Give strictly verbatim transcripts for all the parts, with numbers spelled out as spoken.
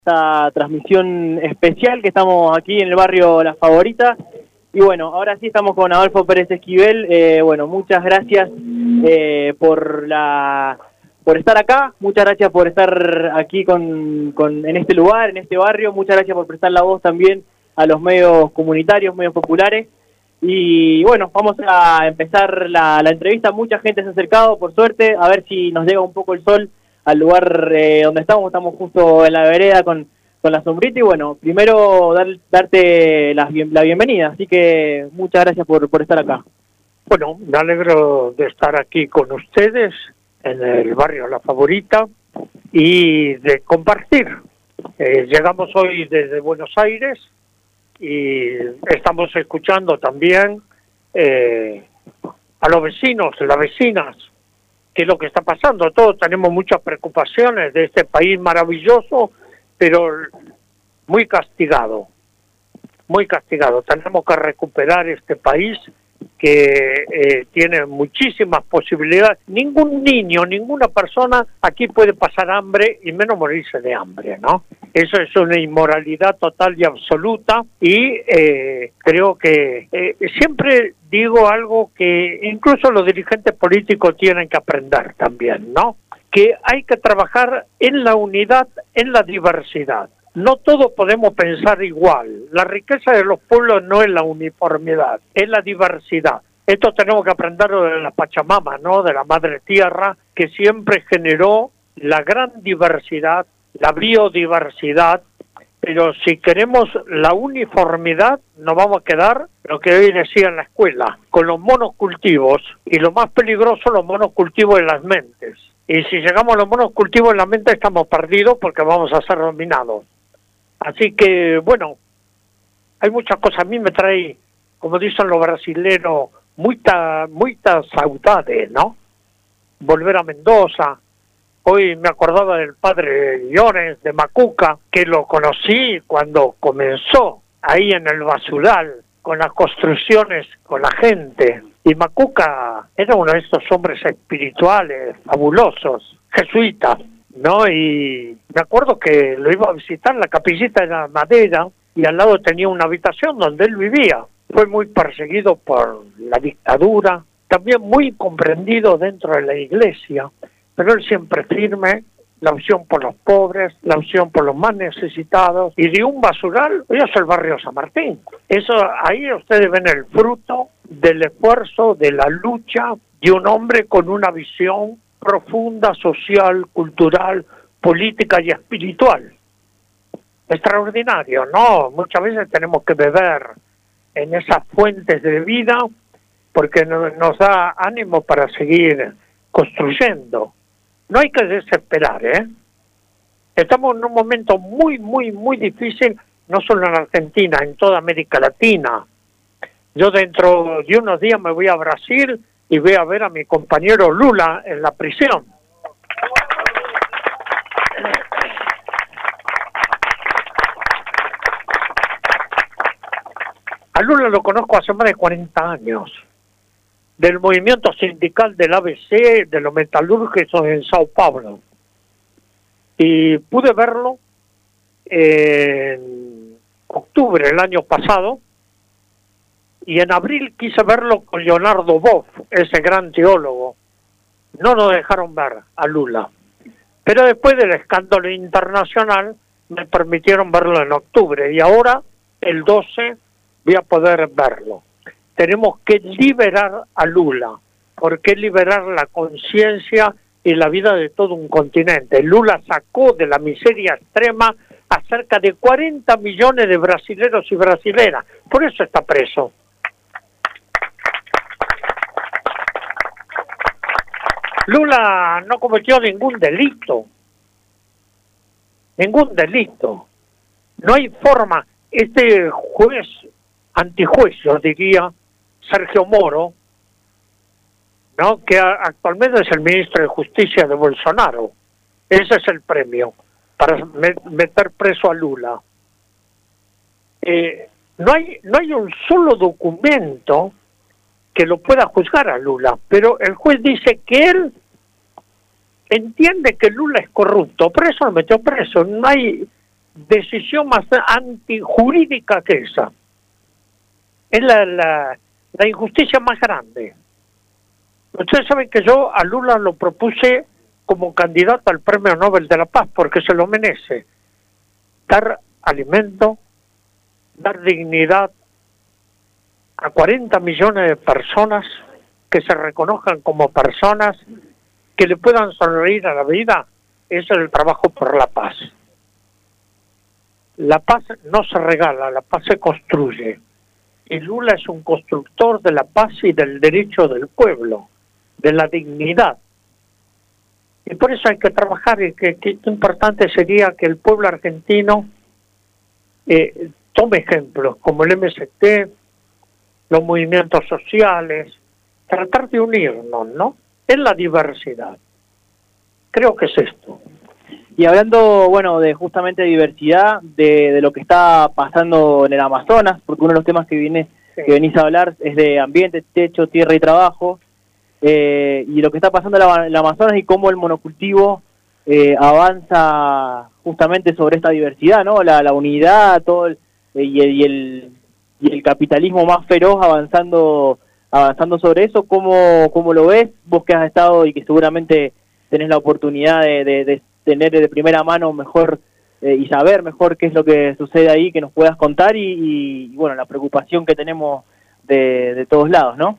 esta transmisión especial que estamos aquí en el barrio La Favorita. Y bueno, ahora sí estamos con Adolfo Pérez Esquivel. Eh, bueno, muchas gracias eh, por la por estar acá, muchas gracias por estar aquí con, con en este lugar, en este barrio, muchas gracias por prestar la voz también a los medios comunitarios, medios populares. Y bueno, vamos a empezar la, la entrevista. Mucha gente se ha acercado, por suerte, a ver si nos llega un poco el sol al lugar eh, donde estamos. Estamos justo en la vereda con, con la sombrita. Y bueno, primero dar, darte la, la bienvenida, así que muchas gracias por, por estar acá. Bueno, me alegro de estar aquí con ustedes en el barrio La Favorita y de compartir. Eh, llegamos hoy desde Buenos Aires y estamos escuchando también eh, a los vecinos, las vecinas, qué es lo que está pasando. Todos tenemos muchas preocupaciones de este país maravilloso, pero muy castigado, muy castigado. Tenemos que recuperar este país que eh, tiene muchísimas posibilidades. Ningún niño, ninguna persona aquí puede pasar hambre y menos morirse de hambre, ¿no? Eso es una inmoralidad total y absoluta y eh, creo que eh, siempre digo algo que incluso los dirigentes políticos tienen que aprender también, ¿no? Que hay que trabajar en la unidad, en la diversidad. No todos podemos pensar igual. La riqueza de los pueblos no es la uniformidad, es la diversidad. Esto tenemos que aprenderlo de la Pachamama, ¿no? De la Madre Tierra, que siempre generó la gran diversidad, la biodiversidad, pero si queremos la uniformidad, nos vamos a quedar, lo que hoy decía en la escuela, con los monocultivos, y lo más peligroso, los monocultivos en las mentes. Y si llegamos a los monocultivos en la mente, estamos perdidos porque vamos a ser dominados. Así que, bueno, hay muchas cosas. A mí me trae, como dicen los brasileños, mucha, mucha saudade, ¿no? Volver a Mendoza. Hoy me acordaba del padre Llones de Macuca, que lo conocí cuando comenzó ahí en el basural, con las construcciones, con la gente. Y Macuca era uno de estos hombres espirituales, fabulosos, jesuitas, ¿no? Y me acuerdo que lo iba a visitar, la capillita de la madera, y al lado tenía una habitación donde él vivía. Fue muy perseguido por la dictadura, también muy comprendido dentro de la iglesia, pero él siempre firme, la opción por los pobres, la opción por los más necesitados, y de un basural, hoy es el barrio San Martín. Eso, ahí ustedes ven el fruto del esfuerzo, de la lucha de un hombre con una visión profunda, social, cultural, política y espiritual. Extraordinario, ¿no? Muchas veces tenemos que beber en esas fuentes de vida porque nos da ánimo para seguir construyendo. No hay que desesperar, ¿eh? Estamos en un momento muy, muy, muy difícil, no solo en Argentina, en toda América Latina. Yo dentro de unos días me voy a Brasil y voy a ver a mi compañero Lula en la prisión. A Lula lo conozco hace más de cuarenta años, del movimiento sindical del A B C, de los metalúrgicos en Sao Paulo. Y pude verlo en octubre del año pasado, y en abril quise verlo con Leonardo Boff, ese gran teólogo. No nos dejaron ver a Lula. Pero después del escándalo internacional me permitieron verlo en octubre y ahora, el doce, voy a poder verlo. Tenemos que liberar a Lula, porque liberar la conciencia y la vida de todo un continente. Lula sacó de la miseria extrema a cerca de cuarenta millones de brasileros y brasileras. Por eso está preso. Lula no cometió ningún delito, ningún delito. No hay forma. Este juez, antijuez, yo diría, Sergio Moro, ¿no? Que actualmente es el ministro de Justicia de Bolsonaro. Ese es el premio para meter preso a Lula. Eh, no hay, no hay un solo documento que lo pueda juzgar a Lula, pero el juez dice que él entiende que Lula es corrupto, por eso lo metió preso. No hay decisión más antijurídica que esa. Es la, la, la injusticia más grande. Ustedes saben que yo a Lula lo propuse como candidato al Premio Nobel de la Paz, porque se lo merece. Dar alimento, dar dignidad a cuarenta millones de personas, que se reconozcan como personas, que le puedan sonreír a la vida. Ese es el trabajo por la paz. La paz no se regala, la paz se construye. Y Lula es un constructor de la paz y del derecho del pueblo, de la dignidad. Y por eso hay que trabajar, y que, que importante sería que el pueblo argentino eh, tome ejemplos como el M S T, los movimientos sociales, tratar de unirnos, ¿no? En la diversidad. Creo que es esto. Y hablando, bueno, de justamente diversidad, de, de lo que está pasando en el Amazonas, porque uno de los temas que viene sí. que venís a hablar es de ambiente, techo, tierra y trabajo, eh, y lo que está pasando en el Amazonas y cómo el monocultivo eh, avanza justamente sobre esta diversidad, ¿no? La, la unidad, todo el, y, el, y, el, y el capitalismo más feroz avanzando avanzando sobre eso. ¿Cómo, cómo lo ves? Vos que has estado y que seguramente tenés la oportunidad de, de, de tener de primera mano mejor eh, y saber mejor qué es lo que sucede ahí, que nos puedas contar y, y, y bueno, la preocupación que tenemos de, de todos lados, ¿no?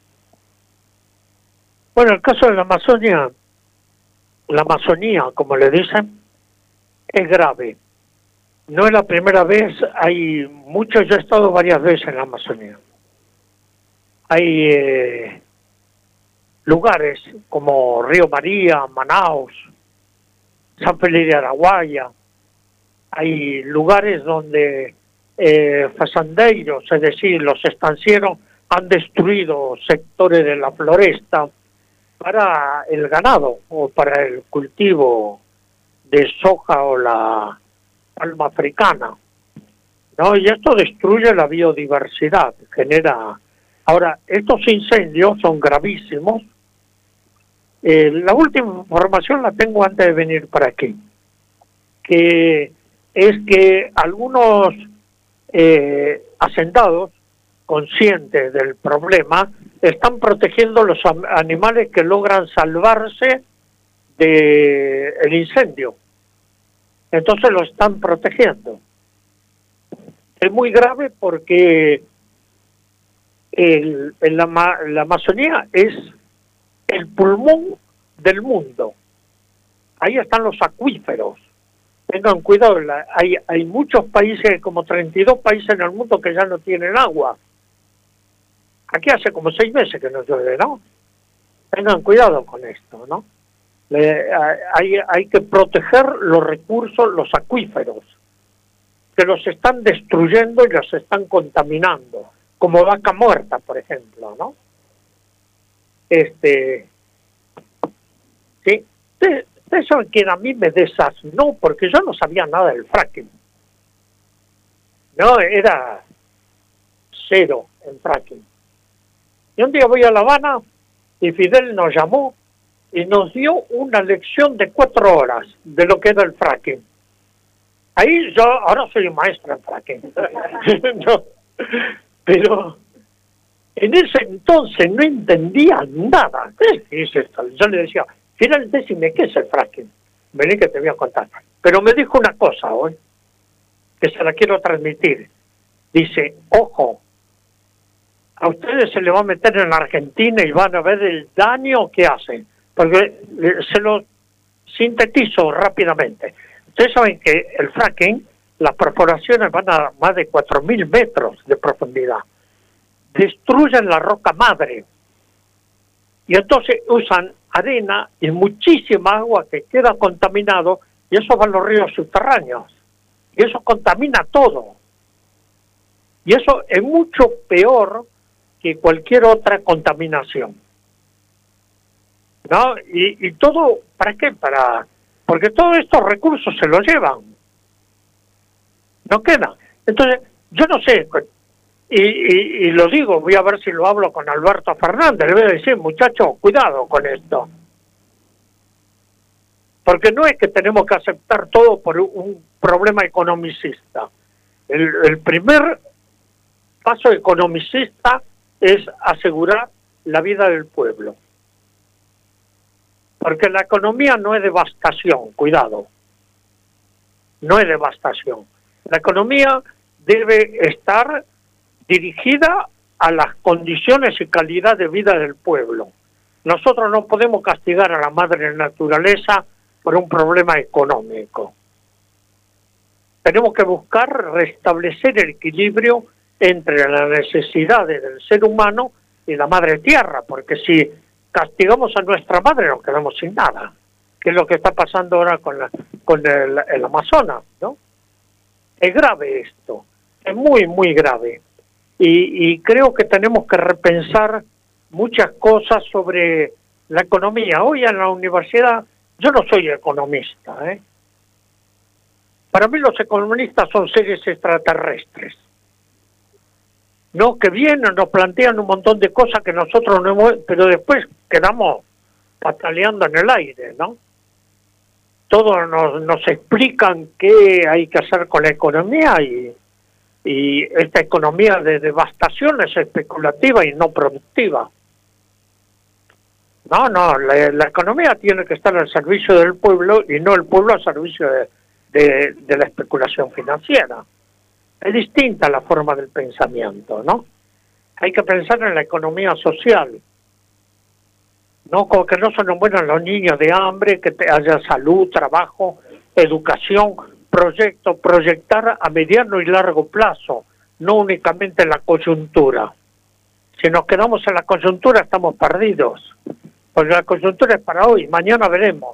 Bueno, el caso de la Amazonia, la Amazonía, como le dicen, es grave. No es la primera vez, hay muchos, yo he estado varias veces en la Amazonía. Hay eh, lugares como Río María, Manaus, San Felipe de Araguaia, hay lugares donde eh, fazandeiros, es decir, los estancieros, han destruido sectores de la floresta para el ganado o para el cultivo de soja o la palma africana, ¿no? Y esto destruye la biodiversidad, genera... Ahora, estos incendios son gravísimos. Eh, la última información la tengo antes de venir para aquí, que es que algunos eh, hacendados, conscientes del problema, están protegiendo los animales que logran salvarse del incendio. Entonces lo están protegiendo. Es muy grave porque el, el, la, la Amazonía es el pulmón del mundo. Ahí están los acuíferos. Tengan cuidado, la, hay, hay muchos países, como treinta y dos países en el mundo que ya no tienen agua. Aquí hace como seis meses que no llueve, ¿no? Tengan cuidado con esto, ¿no? Le, hay, hay que proteger los recursos, los acuíferos, que los están destruyendo y los están contaminando, como Vaca Muerta, por ejemplo, ¿no? Este, sí, ustedes saben que a mí me desasnó, porque yo no sabía nada del fracking. No, era cero en fracking. Y un día voy a La Habana y Fidel nos llamó y nos dio una lección de cuatro horas de lo que era el fracking. Ahí yo, ahora soy maestro en fracking. No, pero en ese entonces no entendía nada. ¿Qué es esto? Yo le decía, Fidel, decime, ¿qué es el fracking? Vení que te voy a contar. Pero me dijo una cosa hoy, que se la quiero transmitir. Dice, ojo, a ustedes se le va a meter en la Argentina y van a ver el daño que hacen. Porque se lo sintetizo rápidamente. Ustedes saben que el fracking, las perforaciones van a más de cuatro mil metros de profundidad. Destruyen la roca madre. Y entonces usan arena y muchísima agua que queda contaminado, y eso va a los ríos subterráneos. Y eso contamina todo. Y eso es mucho peor que cualquier otra contaminación. ¿No? Y, y todo, ¿para qué? Para, porque todos estos recursos se los llevan. No quedan. Entonces, yo no sé, y, y, y lo digo, voy a ver si lo hablo con Alberto Fernández, le voy a decir, muchachos, cuidado con esto. Porque no es que tenemos que aceptar todo por un problema economicista. El, el primer paso economicista es asegurar la vida del pueblo. Porque la economía no es devastación, cuidado. No es devastación. La economía debe estar dirigida a las condiciones y calidad de vida del pueblo. Nosotros no podemos castigar a la madre naturaleza por un problema económico. Tenemos que buscar restablecer el equilibrio entre las necesidades del ser humano y la madre tierra, porque si castigamos a nuestra madre nos quedamos sin nada, que es lo que está pasando ahora con, la, con el, el Amazonas, ¿no? Es grave esto, es muy, muy grave. Y, y creo que tenemos que repensar muchas cosas sobre la economía. Hoy en la universidad, yo no soy economista, ¿eh? Para mí los economistas son seres extraterrestres, ¿no? Que vienen, nos plantean un montón de cosas que nosotros no hemos, pero después quedamos pataleando en el aire, ¿no? Todos nos, nos explican qué hay que hacer con la economía y, y esta economía de devastación es especulativa y no productiva. No, no, la, la economía tiene que estar al servicio del pueblo y no el pueblo al servicio de, de, de la especulación financiera. Es distinta la forma del pensamiento, ¿no? Hay que pensar en la economía social, ¿no? Como que no son buenos los niños de hambre, que haya salud, trabajo, educación, proyecto, proyectar a mediano y largo plazo, no únicamente en la coyuntura. Si nos quedamos en la coyuntura estamos perdidos, porque la coyuntura es para hoy, mañana veremos.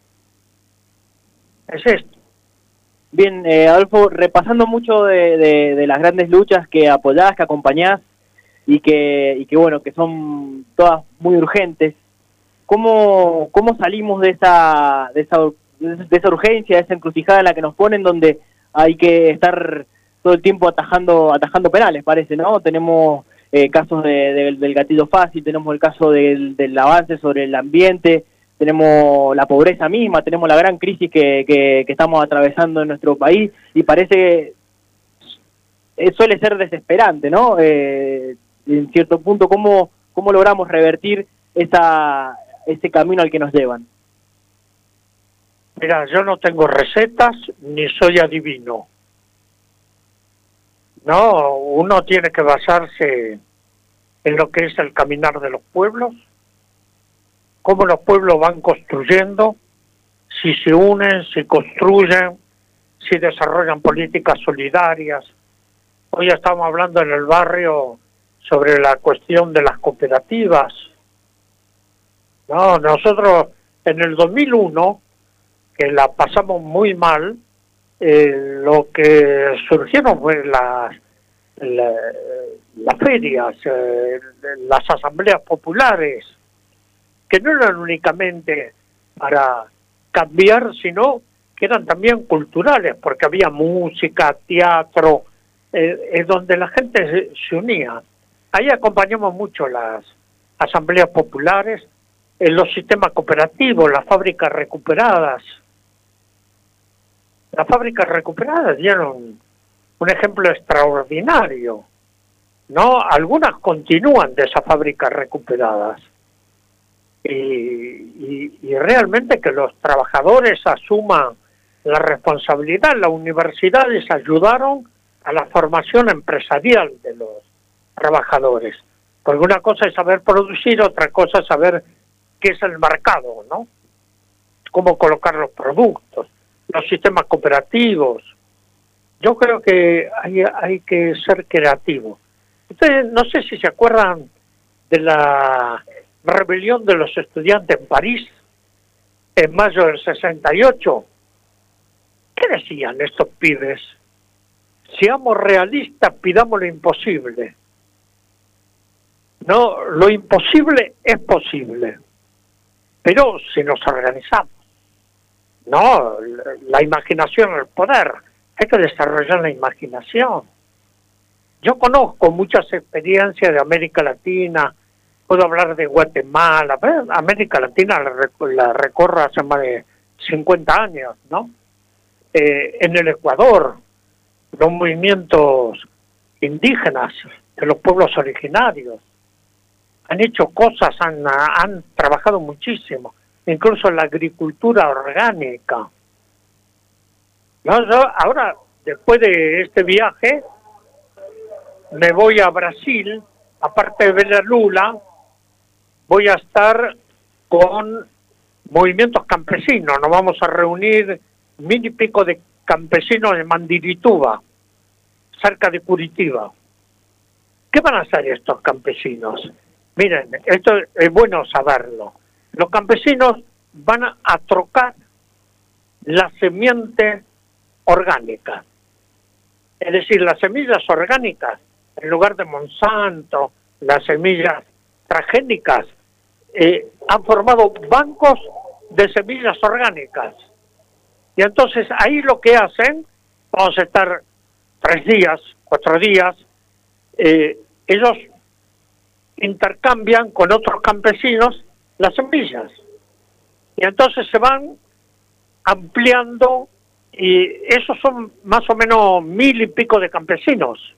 Es esto. Bien, eh, Adolfo, repasando mucho de, de, de las grandes luchas que apoyás, que acompañás y que, y que bueno, que son todas muy urgentes, ¿cómo, cómo salimos de esa, de esa de esa urgencia, de esa encrucijada en la que nos ponen, donde hay que estar todo el tiempo atajando atajando penales, parece, ¿no? Tenemos eh, casos de, de, del gatillo fácil, tenemos el caso del, del avance sobre el ambiente, tenemos la pobreza misma, tenemos la gran crisis que, que, que estamos atravesando en nuestro país, y parece que suele ser desesperante, ¿no? Eh, en cierto punto, ¿cómo, cómo logramos revertir esa, ese camino al que nos llevan? Mira, yo no tengo recetas ni soy adivino. No, uno tiene que basarse en lo que es el caminar de los pueblos, cómo los pueblos van construyendo, si se unen, si construyen, si desarrollan políticas solidarias. Hoy estamos hablando en el barrio sobre la cuestión de las cooperativas. No, nosotros en el dos mil uno, que la pasamos muy mal, eh, lo que surgieron fue las, la, las ferias, eh, las asambleas populares, que no eran únicamente para cambiar, sino que eran también culturales, porque había música, teatro, eh, es donde la gente se, se unía. Ahí acompañamos mucho las asambleas populares, en los sistemas cooperativos, las fábricas recuperadas. Las fábricas recuperadas dieron un ejemplo extraordinario, ¿no? Algunas continúan de esas fábricas recuperadas. Y, y, y realmente que los trabajadores asuman la responsabilidad. Las universidades ayudaron a la formación empresarial de los trabajadores. Porque una cosa es saber producir, otra cosa es saber qué es el mercado, ¿no? Cómo colocar los productos, los sistemas cooperativos. Yo creo que hay, hay que ser creativos. Ustedes, no sé si se acuerdan de la rebelión de los estudiantes en París, en mayo del sesenta y ocho. ¿Qué decían estos pibes? Seamos realistas, pidamos lo imposible. No, lo imposible es posible, pero si nos organizamos. No, la imaginación es el poder. Hay que desarrollar la imaginación. Yo conozco muchas experiencias de América Latina. Puedo hablar de Guatemala. América Latina la, la recorro hace más de cincuenta años, ¿no? Eh, en el Ecuador, los movimientos indígenas de los pueblos originarios han hecho cosas, han, han trabajado muchísimo, incluso en la agricultura orgánica. No, yo ahora, después de este viaje, me voy a Brasil, aparte de ver a Lula, voy a estar con movimientos campesinos, nos vamos a reunir mil y pico de campesinos en Mandirituba, cerca de Curitiba. ¿Qué van a hacer estos campesinos? Miren, esto es bueno saberlo. Los campesinos van a, a trocar la semiente orgánica. Es decir, las semillas orgánicas, en lugar de Monsanto, las semillas transgénicas, eh, han formado bancos de semillas orgánicas. Y entonces ahí lo que hacen, vamos a estar tres días, cuatro días, eh, ellos intercambian con otros campesinos las semillas. Y entonces se van ampliando, y esos son más o menos mil y pico de campesinos.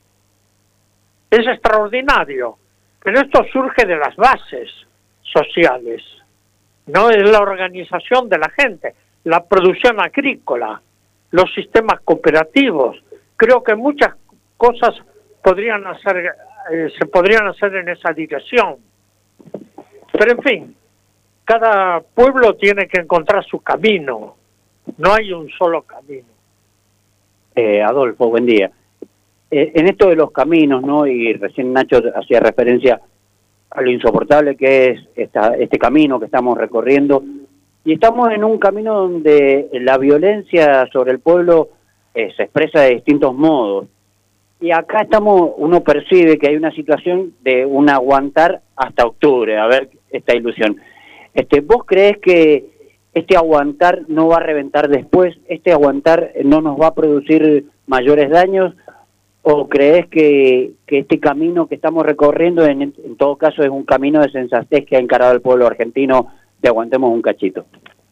Es extraordinario, pero esto surge de las bases sociales, no es la organización de la gente, la producción agrícola, los sistemas cooperativos. Creo que muchas cosas podrían hacer, eh, se podrían hacer en esa dirección. Pero en fin, cada pueblo tiene que encontrar su camino, no hay un solo camino. Eh, Adolfo, buen día. Eh, en esto de los caminos, ¿no? Y recién Nacho hacía referencia a lo insoportable que es esta, este camino que estamos recorriendo, y estamos en un camino donde la violencia sobre el pueblo eh, se expresa de distintos modos, y acá estamos, uno percibe que hay una situación de un aguantar hasta octubre, a ver esta ilusión. Este, ¿vos creés que este aguantar no va a reventar después? ¿Este aguantar no nos va a producir mayores daños? ¿O creés que, que este camino que estamos recorriendo en, en todo caso es un camino de sensatez que ha encarado el pueblo argentino de aguantemos un cachito?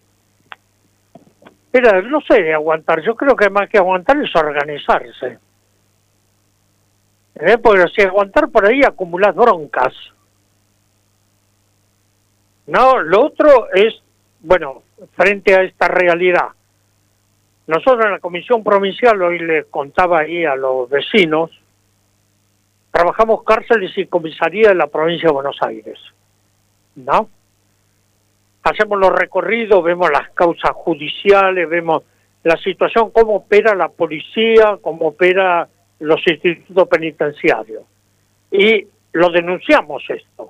Mira, no sé de aguantar, yo creo que más que aguantar es organizarse. ¿Eh? Porque si aguantar por ahí acumulas broncas. No, lo otro es, bueno, frente a esta realidad. Nosotros en la Comisión Provincial, hoy les contaba ahí a los vecinos, trabajamos cárceles y comisaría de la provincia de Buenos Aires, ¿no? Hacemos los recorridos, vemos las causas judiciales, vemos la situación, cómo opera la policía, cómo opera los institutos penitenciarios. Y lo denunciamos esto.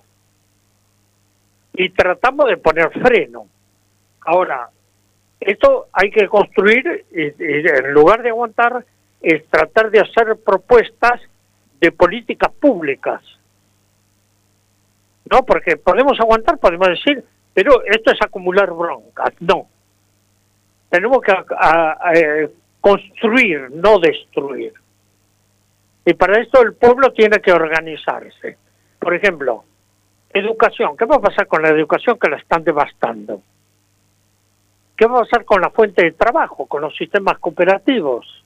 Y tratamos de poner freno. Ahora, esto hay que construir, y, y en lugar de aguantar, es tratar de hacer propuestas de políticas públicas. ¿No? Porque podemos aguantar, podemos decir, pero esto es acumular broncas. No. Tenemos que a, a, a, construir, no destruir. Y para esto el pueblo tiene que organizarse. Por ejemplo, educación. ¿Qué va a pasar con la educación que la están devastando? ¿Qué va a pasar con la fuente de trabajo, con los sistemas cooperativos?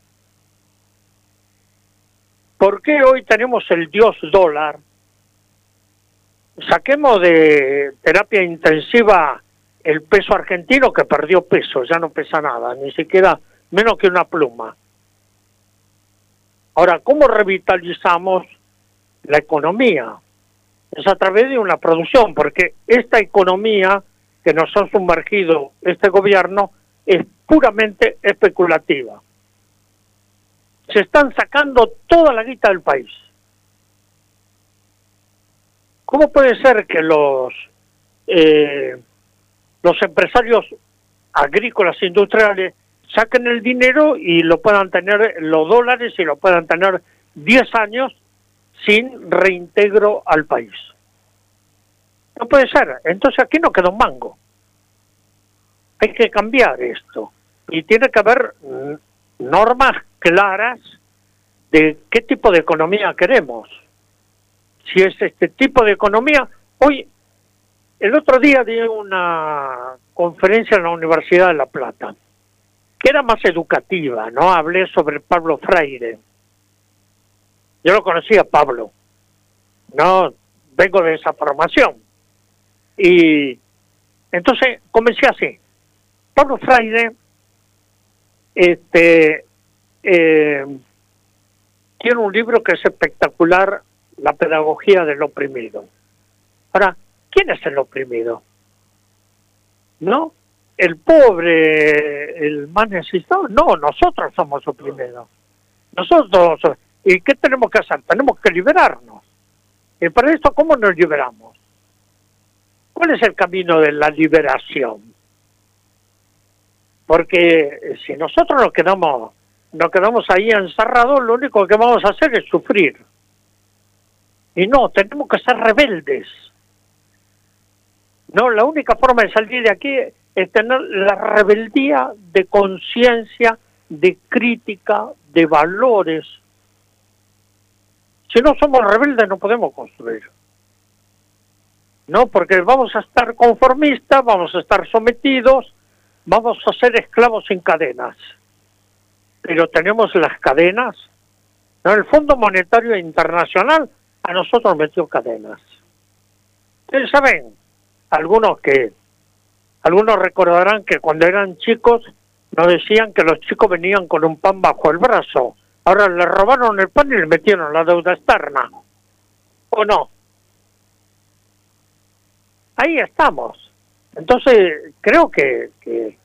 ¿Por qué hoy tenemos el dios dólar? Saquemos de terapia intensiva el peso argentino, que perdió peso, ya no pesa nada, ni siquiera menos que una pluma. Ahora, ¿cómo revitalizamos la economía? Es a través de una producción, porque esta economía que nos ha sumergido este gobierno es puramente especulativa. Se están sacando toda la guita del país. ¿Cómo puede ser que los eh, los empresarios agrícolas industriales saquen el dinero y lo puedan tener, los dólares, y lo puedan tener diez años sin reintegro al país? No puede ser. Entonces aquí no queda un mango. Hay que cambiar esto. Y tiene que haber normas claras de qué tipo de economía queremos. Si es este tipo de economía... Hoy, el otro día di una conferencia en la Universidad de La Plata, que era más educativa, ¿no? Hablé sobre Pablo Freire. Yo lo conocía, Pablo, ¿no? Vengo de esa formación. Y entonces comencé así. Pablo Freire este, eh, tiene un libro que es espectacular, La pedagogía del oprimido. Ahora, ¿quién es el oprimido? ¿No? ¿El pobre, el más necesitado? No, nosotros somos oprimidos. Nosotros, ¿y qué tenemos que hacer? Tenemos que liberarnos. Y para esto, ¿cómo nos liberamos? ¿Cuál es el camino de la liberación? Porque si nosotros nos quedamos, nos quedamos ahí encerrados, lo único que vamos a hacer es sufrir. Y no, tenemos que ser rebeldes. No, la única forma de salir de aquí es tener la rebeldía de conciencia, de crítica, de valores. Si no somos rebeldes no podemos construir. No, porque vamos a estar conformistas, vamos a estar sometidos, vamos a ser esclavos sin cadenas. Pero tenemos las cadenas. ¿No? El Fondo Monetario Internacional a nosotros metió cadenas. Ustedes saben, algunos que, algunos recordarán que cuando eran chicos nos decían que los chicos venían con un pan bajo el brazo. Ahora le robaron el pan y le metieron la deuda externa. ¿O no? Ahí estamos. Entonces, creo que, que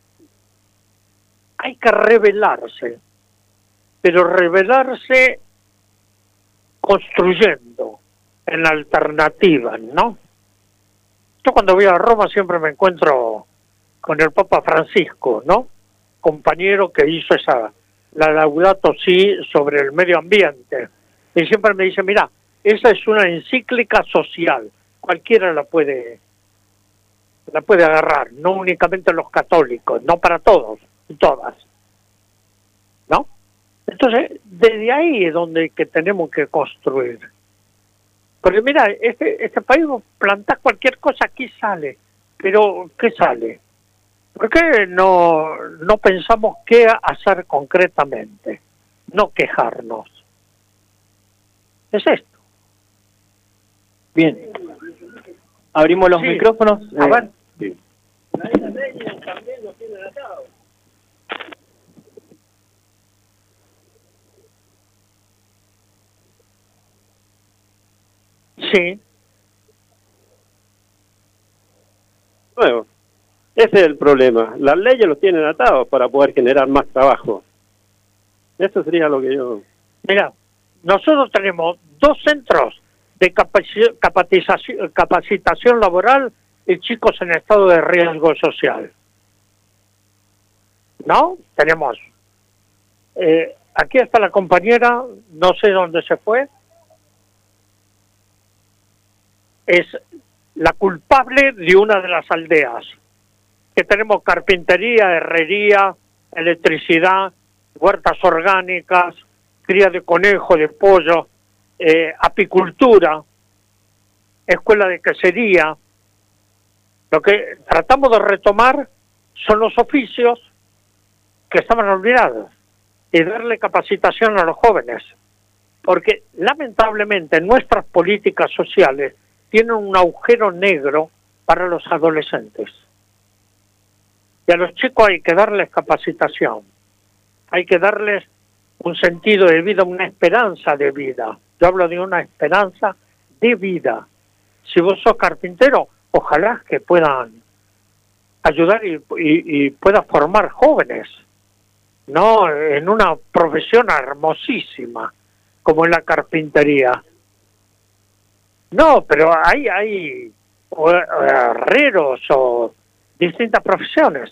hay que rebelarse, pero rebelarse construyendo en alternativas, ¿no? Yo cuando voy a Roma siempre me encuentro con el Papa Francisco, ¿no? Compañero que hizo esa, la Laudato Si sobre el medio ambiente. Y siempre me dice, mira, esa es una encíclica social, cualquiera la puede, la puede agarrar, no únicamente los católicos, no para todos y todas, ¿no? Entonces, desde ahí es donde que tenemos que construir. Porque mira, este, este país, plantás cualquier cosa, aquí sale. Pero, ¿qué sale? ¿Por qué no, no pensamos qué hacer concretamente? No quejarnos. Es esto. Bien. Abrimos los sí. micrófonos. A Eh, ver. sí. Sí. Bueno, ese es el problema. Las leyes los tienen atados para poder generar más trabajo. Eso sería lo que yo... Mira, nosotros tenemos dos centros de capaci- capacitación, capacitación laboral y chicos en estado de riesgo social. ¿No? Tenemos. Eh, aquí está la compañera, no sé dónde se fue. Es la culpable de una de las aldeas. Que tenemos carpintería, herrería, electricidad, huertas orgánicas, cría de conejo, de pollo, eh, apicultura, escuela de quesería. Lo que tratamos de retomar son los oficios que estaban olvidados y darle capacitación a los jóvenes. Porque lamentablemente nuestras políticas sociales tienen un agujero negro para los adolescentes. Y a los chicos hay que darles capacitación. Hay que darles un sentido de vida, una esperanza de vida. Yo hablo de una esperanza de vida. Si vos sos carpintero, ojalá que puedan ayudar y, y, y puedas formar jóvenes, ¿no? En una profesión hermosísima, como en la carpintería. No, pero hay, hay o, o herreros o distintas profesiones.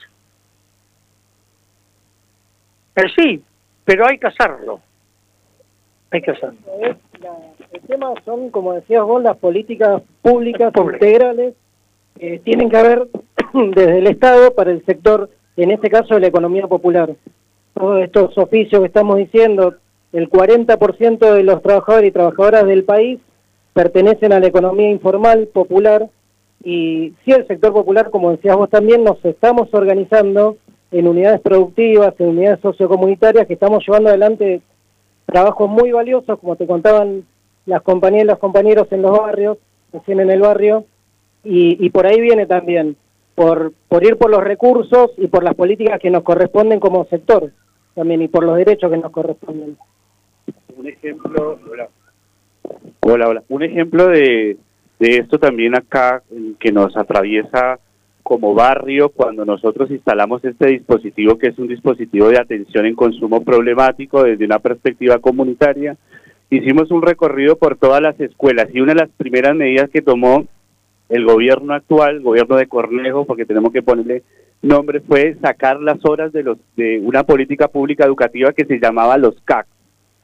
Eh, sí, pero hay que hacerlo. Hay que hacerlo. El tema son, como decías vos, las políticas públicas Pública. integrales que tienen que haber desde el Estado para el sector, en este caso de la economía popular. Todos estos oficios que estamos diciendo, el cuarenta por ciento de los trabajadores y trabajadoras del país pertenecen a la economía informal, popular, Y sí, el sector popular, como decías vos también, nos estamos organizando en unidades productivas, en unidades sociocomunitarias, que estamos llevando adelante trabajos muy valiosos, como te contaban las compañeras y los compañeros en los barrios, recién en el barrio, y, y por ahí viene también, por, por ir por los recursos y por las políticas que nos corresponden como sector, también, y por los derechos que nos corresponden. Un ejemplo, hola, hola, hola. Un ejemplo de, de esto también acá, que nos atraviesa como barrio, cuando nosotros instalamos este dispositivo, que es un dispositivo de atención en consumo problemático desde una perspectiva comunitaria. Hicimos un recorrido por todas las escuelas y una de las primeras medidas que tomó el gobierno actual, el gobierno de Cornejo, porque tenemos que ponerle nombre, fue sacar las horas de los de una política pública educativa que se llamaba los C A C,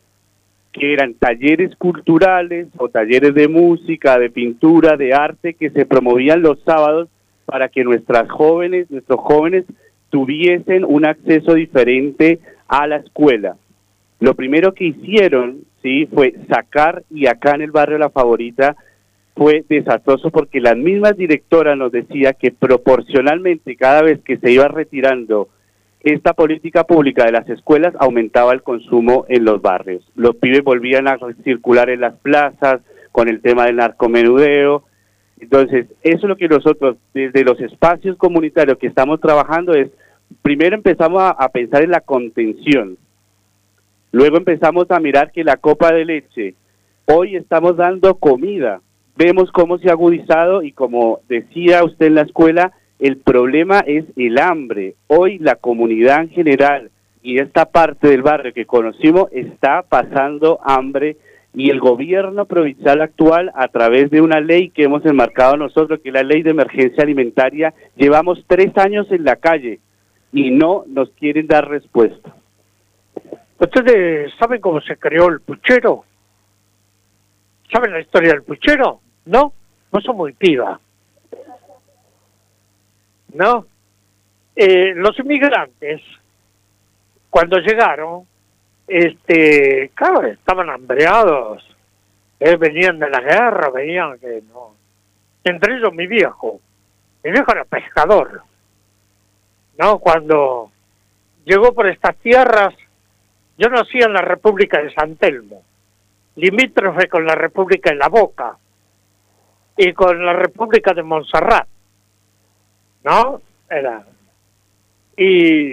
que eran talleres culturales o talleres de música, de pintura, de arte, que se promovían los sábados para que nuestras jóvenes, nuestros jóvenes tuviesen un acceso diferente a la escuela. Lo primero que hicieron, sí, fue sacar, y acá en el barrio La Favorita fue desastroso porque las mismas directoras nos decían que proporcionalmente cada vez que se iba retirando esta política pública de las escuelas, aumentaba el consumo en los barrios. Los pibes volvían a circular en las plazas con el tema del narcomenudeo. Entonces, eso es lo que nosotros, desde los espacios comunitarios que estamos trabajando, es, primero empezamos a, a pensar en la contención, luego empezamos a mirar que la copa de leche, hoy estamos dando comida, vemos cómo se ha agudizado y como decía usted en la escuela, el problema es el hambre. Hoy la comunidad en general y esta parte del barrio que conocimos está pasando hambre. Y el gobierno provincial actual, a través de una ley que hemos enmarcado nosotros, que es la ley de emergencia alimentaria, llevamos tres años en la calle y no nos quieren dar respuesta. ¿Ustedes saben cómo se creó el puchero? ¿Saben la historia del puchero? ¿No? No son muy pibas. ¿No? Eh, los inmigrantes, cuando llegaron, Este, claro, estaban hambreados, eh, venían de la guerra, venían que no, entre ellos mi viejo, mi viejo era pescador, ¿no? Cuando llegó por estas tierras, yo nací en la República de San Telmo, limítrofe con la República de La Boca y con la República de Montserrat, ¿no? Era, y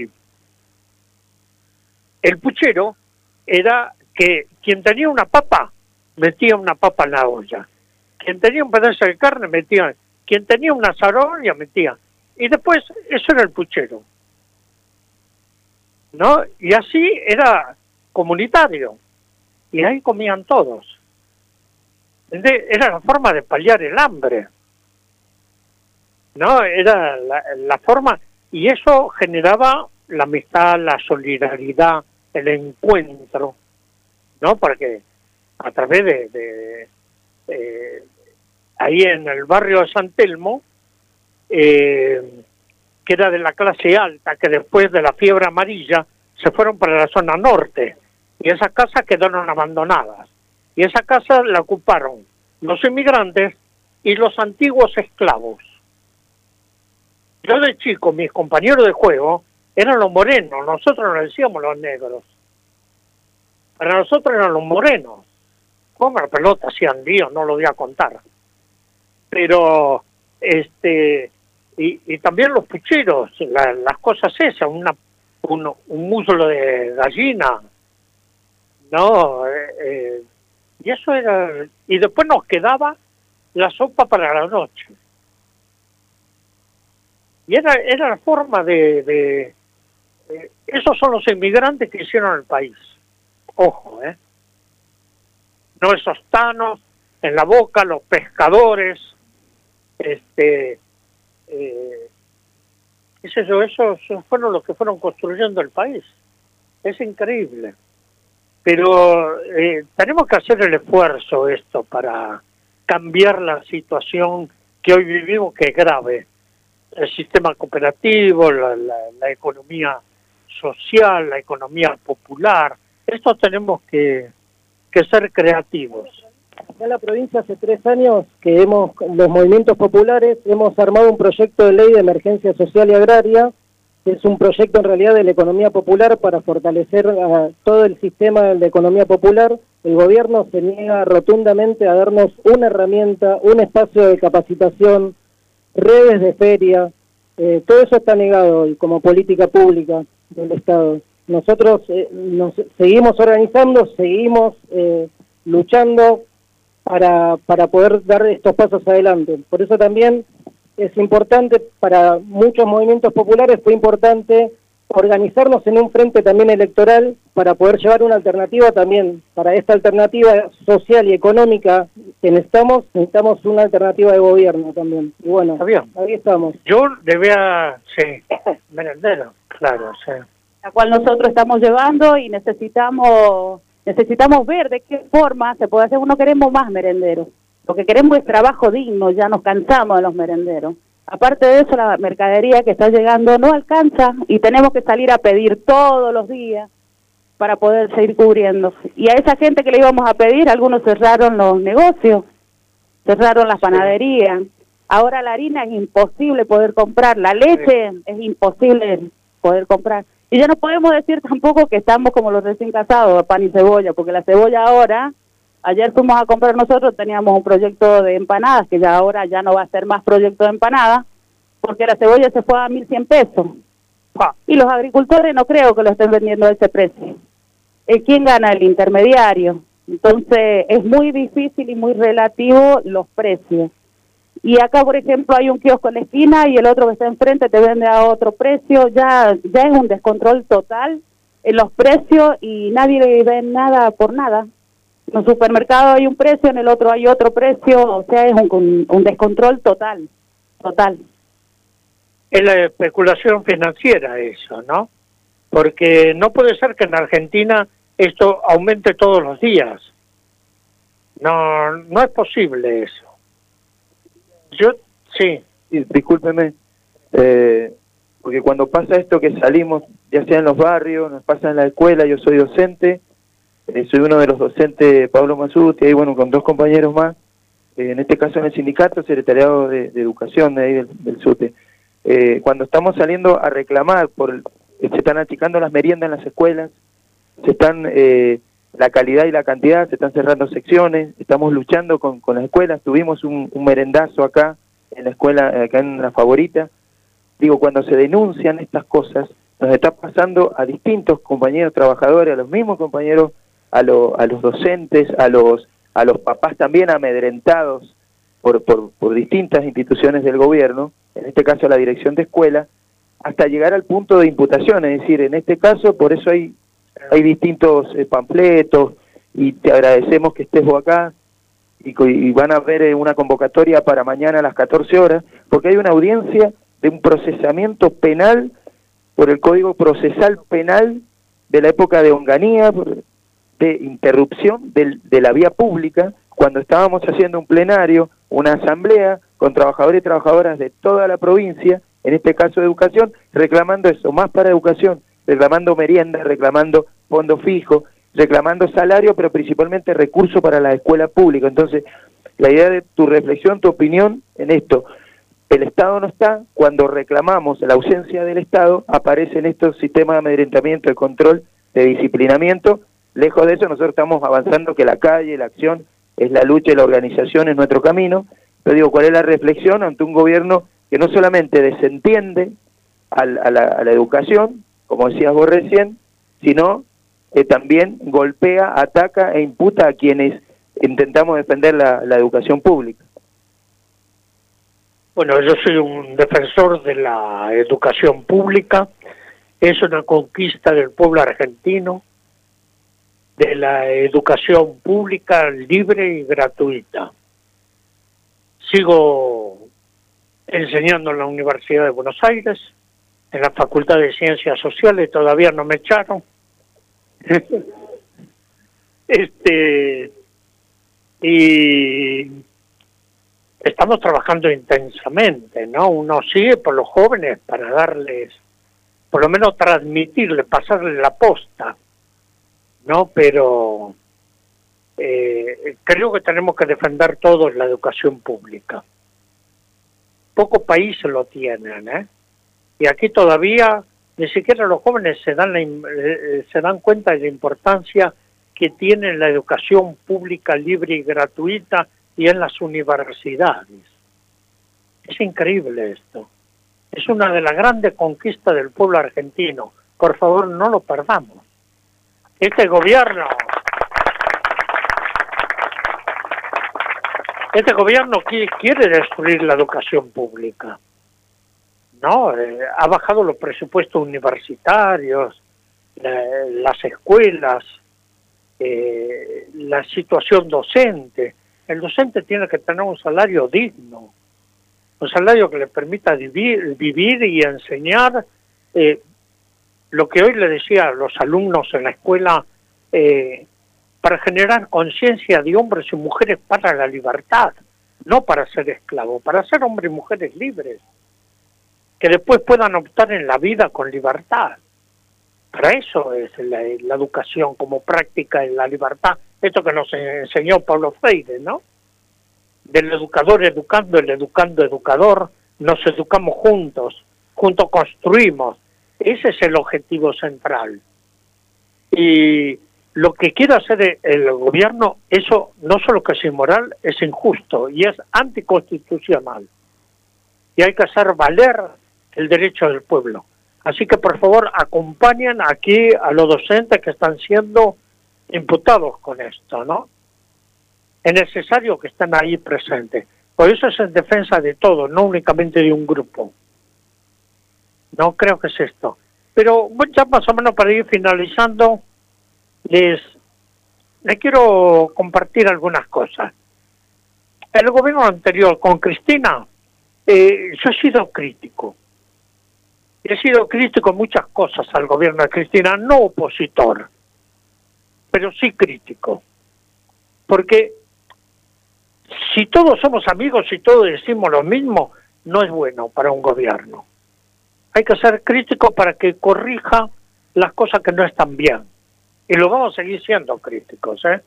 el puchero era que quien tenía una papa, metía una papa en la olla. Quien tenía un pedazo de carne, metía. Quien tenía una zanahoria, metía. Y después, eso era el puchero. ¿No? Y así era comunitario. Y ahí comían todos. Era la forma de paliar el hambre. ¿No? Era la, la forma... Y eso generaba la amistad, la solidaridad, el encuentro, ¿no? Porque a través de, de eh, ahí en el barrio de San Telmo, eh, que era de la clase alta, que después de la fiebre amarilla se fueron para la zona norte, y esas casas quedaron abandonadas, y esa casa la ocuparon los inmigrantes y los antiguos esclavos. Yo de chico, mis compañeros de juego eran los morenos, nosotros nos decíamos los negros. Para nosotros eran los morenos. Como la pelota hacían lío, no lo voy a contar. Pero, este, y, y también los pucheros, la, las cosas esas, una, un, un muslo de gallina, ¿no? Eh, eh, y eso era, y después nos quedaba la sopa para la noche. Y era, era la forma de, de Eh, esos son los inmigrantes que hicieron el país. Ojo, ¿eh? No esos tanos en La Boca, los pescadores, este, eh, eso, esos fueron los que fueron construyendo el país. Es increíble. Pero eh, tenemos que hacer el esfuerzo esto para cambiar la situación que hoy vivimos, que es grave. El sistema cooperativo, la, la, la economía social, la economía popular. Esto tenemos que, que ser creativos. Acá en la provincia hace tres años que hemos, los movimientos populares, hemos armado un proyecto de ley de emergencia social y agraria, que es un proyecto en realidad de la economía popular para fortalecer a todo el sistema de economía popular. El gobierno se niega rotundamente a darnos una herramienta, un espacio de capacitación, redes de feria, eh, todo eso está negado hoy como política pública del Estado. Nosotros eh, nos seguimos organizando, seguimos eh, luchando para, para poder dar estos pasos adelante. Por eso también es importante, para muchos movimientos populares fue importante organizarnos en un frente también electoral para poder llevar una alternativa también. Para esta alternativa social y económica que necesitamos, necesitamos una alternativa de gobierno también. Y bueno, ahí estamos. Yo debía, sí, merendero, claro, sí. La cual nosotros estamos llevando y necesitamos necesitamos ver de qué forma se puede hacer. No queremos más merenderos, lo que queremos es trabajo digno, ya nos cansamos de los merenderos. Aparte de eso, la mercadería que está llegando no alcanza y tenemos que salir a pedir todos los días para poder seguir cubriendo. Y a esa gente que le íbamos a pedir, algunos cerraron los negocios, cerraron las panaderías. Ahora la harina es imposible poder comprar, la leche es imposible poder comprar. Y ya no podemos decir tampoco que estamos como los recién casados, pan y cebolla, porque la cebolla ahora, ayer fuimos a comprar nosotros, teníamos un proyecto de empanadas, que ya ahora ya no va a ser más proyecto de empanadas, porque la cebolla se fue a mil cien pesos. Y los agricultores no creo que lo estén vendiendo a ese precio. ¿Quién gana? El intermediario. Entonces es muy difícil y muy relativo los precios. Y acá, por ejemplo, hay un kiosco en la esquina y el otro que está enfrente te vende a otro precio. Ya ya es un descontrol total en los precios y nadie le ve nada por nada. En un supermercado hay un precio, en el otro hay otro precio. O sea, es un, un descontrol total, total. Es la especulación financiera eso, ¿no? Porque no puede ser que en Argentina esto aumente todos los días. No, no es posible eso. Yo, sí. sí discúlpeme, eh, porque cuando pasa esto que salimos, ya sea en los barrios, nos pasa en la escuela, yo soy docente, eh, soy uno de los docentes, Pablo Masuti, y bueno, con dos compañeros más, eh, en este caso en el sindicato, secretariado de, de educación de ahí del, del SUTE. Eh, cuando estamos saliendo a reclamar, por el, se están achicando las meriendas en las escuelas, se están... Eh, la calidad y la cantidad, se están cerrando secciones, estamos luchando con, con las escuelas, tuvimos un, un merendazo acá, en la escuela, acá en La Favorita. Digo, cuando se denuncian estas cosas, nos está pasando a distintos compañeros trabajadores, a los mismos compañeros, a, lo, a los docentes, a los, a los papás también amedrentados por, por, por distintas instituciones del gobierno, en este caso la dirección de escuela, hasta llegar al punto de imputación, es decir, en este caso, por eso hay Hay distintos eh, panfletos y te agradecemos que estés vos acá y, y van a ver eh, una convocatoria para mañana a las catorce horas, porque hay una audiencia de un procesamiento penal por el Código Procesal Penal de la época de Onganía, de interrupción del, de la vía pública, cuando estábamos haciendo un plenario, una asamblea con trabajadores y trabajadoras de toda la provincia, en este caso de educación, reclamando eso, más para educación, reclamando merienda, reclamando fondo fijo, reclamando salario, pero principalmente recursos para la escuela pública. Entonces, la idea de tu reflexión, tu opinión en esto, el Estado no está, cuando reclamamos la ausencia del Estado, aparecen estos sistemas de amedrentamiento, de control, de disciplinamiento. Lejos de eso, nosotros estamos avanzando que la calle, la acción, es la lucha y la organización, es nuestro camino. Pero digo, ¿cuál es la reflexión ante un gobierno que no solamente desentiende al, a, la, a la educación, como decías vos recién, sino que también golpea, ataca e imputa a quienes intentamos defender la, la educación pública? Bueno, yo soy un defensor de la educación pública, es una conquista del pueblo argentino, de la educación pública libre y gratuita. Sigo enseñando en la Universidad de Buenos Aires, en la Facultad de Ciencias Sociales, todavía no me echaron. este y estamos trabajando intensamente, ¿no? Uno sigue por los jóvenes para darles, por lo menos transmitirles, pasarles la posta, ¿no? Pero eh, eh, creo que tenemos que defender todos la educación pública. Pocos países lo tienen, ¿eh? Y aquí todavía ni siquiera los jóvenes se dan, la, eh, se dan cuenta de la importancia que tiene la educación pública libre y gratuita y en las universidades. Es increíble esto. Es una de las grandes conquistas del pueblo argentino. Por favor, no lo perdamos. Este gobierno, este gobierno quiere destruir la educación pública. No, eh, ha bajado los presupuestos universitarios, eh, las escuelas, eh, la situación docente. El docente tiene que tener un salario digno, un salario que le permita vivir, vivir y enseñar eh, lo que hoy le decía a los alumnos en la escuela, eh, para generar conciencia de hombres y mujeres para la libertad, no para ser esclavos, para ser hombres y mujeres libres, que después puedan optar en la vida con libertad. Para eso es la, la educación como práctica en la libertad, esto que nos enseñó Paulo Freire, ¿no? Del educador educando, el educando educador, nos educamos juntos, juntos construimos. Ese es el objetivo central. Y lo que quiere hacer el gobierno, eso no solo que es inmoral, es injusto y es anticonstitucional. Y hay que hacer valer el derecho del pueblo. Así que por favor acompañen aquí a los docentes que están siendo imputados con esto, ¿no? Es necesario que estén ahí presentes. Por eso es en defensa de todos, no únicamente de un grupo. No creo que es esto. Pero ya más o menos para ir finalizando, les, les quiero compartir algunas cosas. El gobierno anterior con Cristina, eh, yo he sido crítico. He sido crítico en muchas cosas al gobierno de Cristina, no opositor, pero sí crítico. Porque si todos somos amigos y todos decimos lo mismo, no es bueno para un gobierno. Hay que ser crítico para que corrija las cosas que no están bien. Y lo vamos a seguir siendo críticos, ¿eh?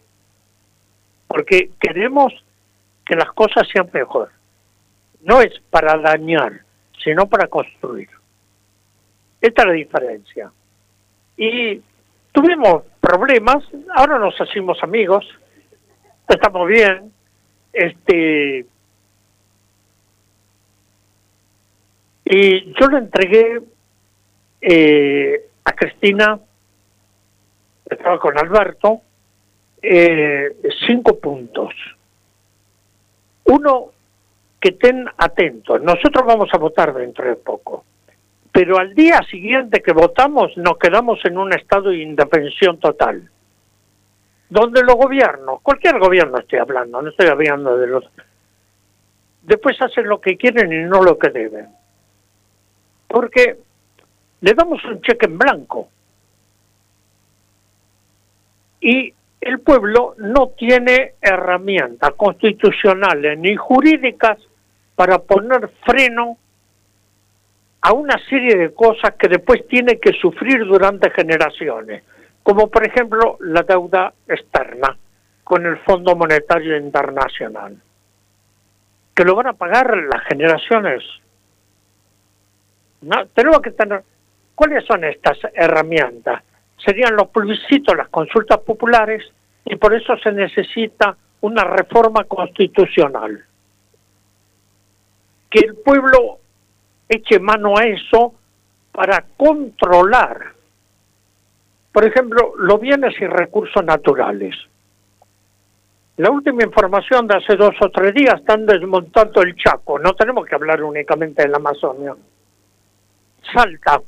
Porque queremos que las cosas sean mejor. No es para dañar, sino para construir. Esta es la diferencia. Y tuvimos problemas, ahora nos hacemos amigos, estamos bien, este... Y yo le entregué eh, a Cristina, estaba con Alberto, eh, cinco puntos. Uno, que estén atentos. Nosotros vamos a votar dentro de poco. Pero al día siguiente que votamos nos quedamos en un estado de indefensión total. Donde los gobiernos, cualquier gobierno estoy hablando, no estoy hablando de los... Después hacen lo que quieren y no lo que deben. Porque le damos un cheque en blanco y el pueblo no tiene herramientas constitucionales ni jurídicas para poner freno a una serie de cosas que después tiene que sufrir durante generaciones, como por ejemplo la deuda externa con el Fondo Monetario Internacional, que lo van a pagar las generaciones. No, tenemos que tener... ¿Cuáles son estas herramientas? Serían los plebiscitos, las consultas populares, y por eso se necesita una reforma constitucional. Que el pueblo eche mano a eso para controlar, por ejemplo, los bienes y recursos naturales. La última información de hace dos o tres días están desmontando el Chaco. No tenemos que hablar únicamente de la Amazonia. Salta.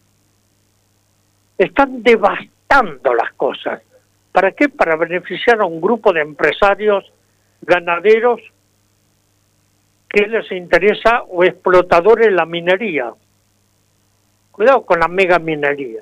Están devastando las cosas. ¿Para qué? Para beneficiar a un grupo de empresarios ganaderos que les interesa o explotadores la minería. Cuidado con la mega minería.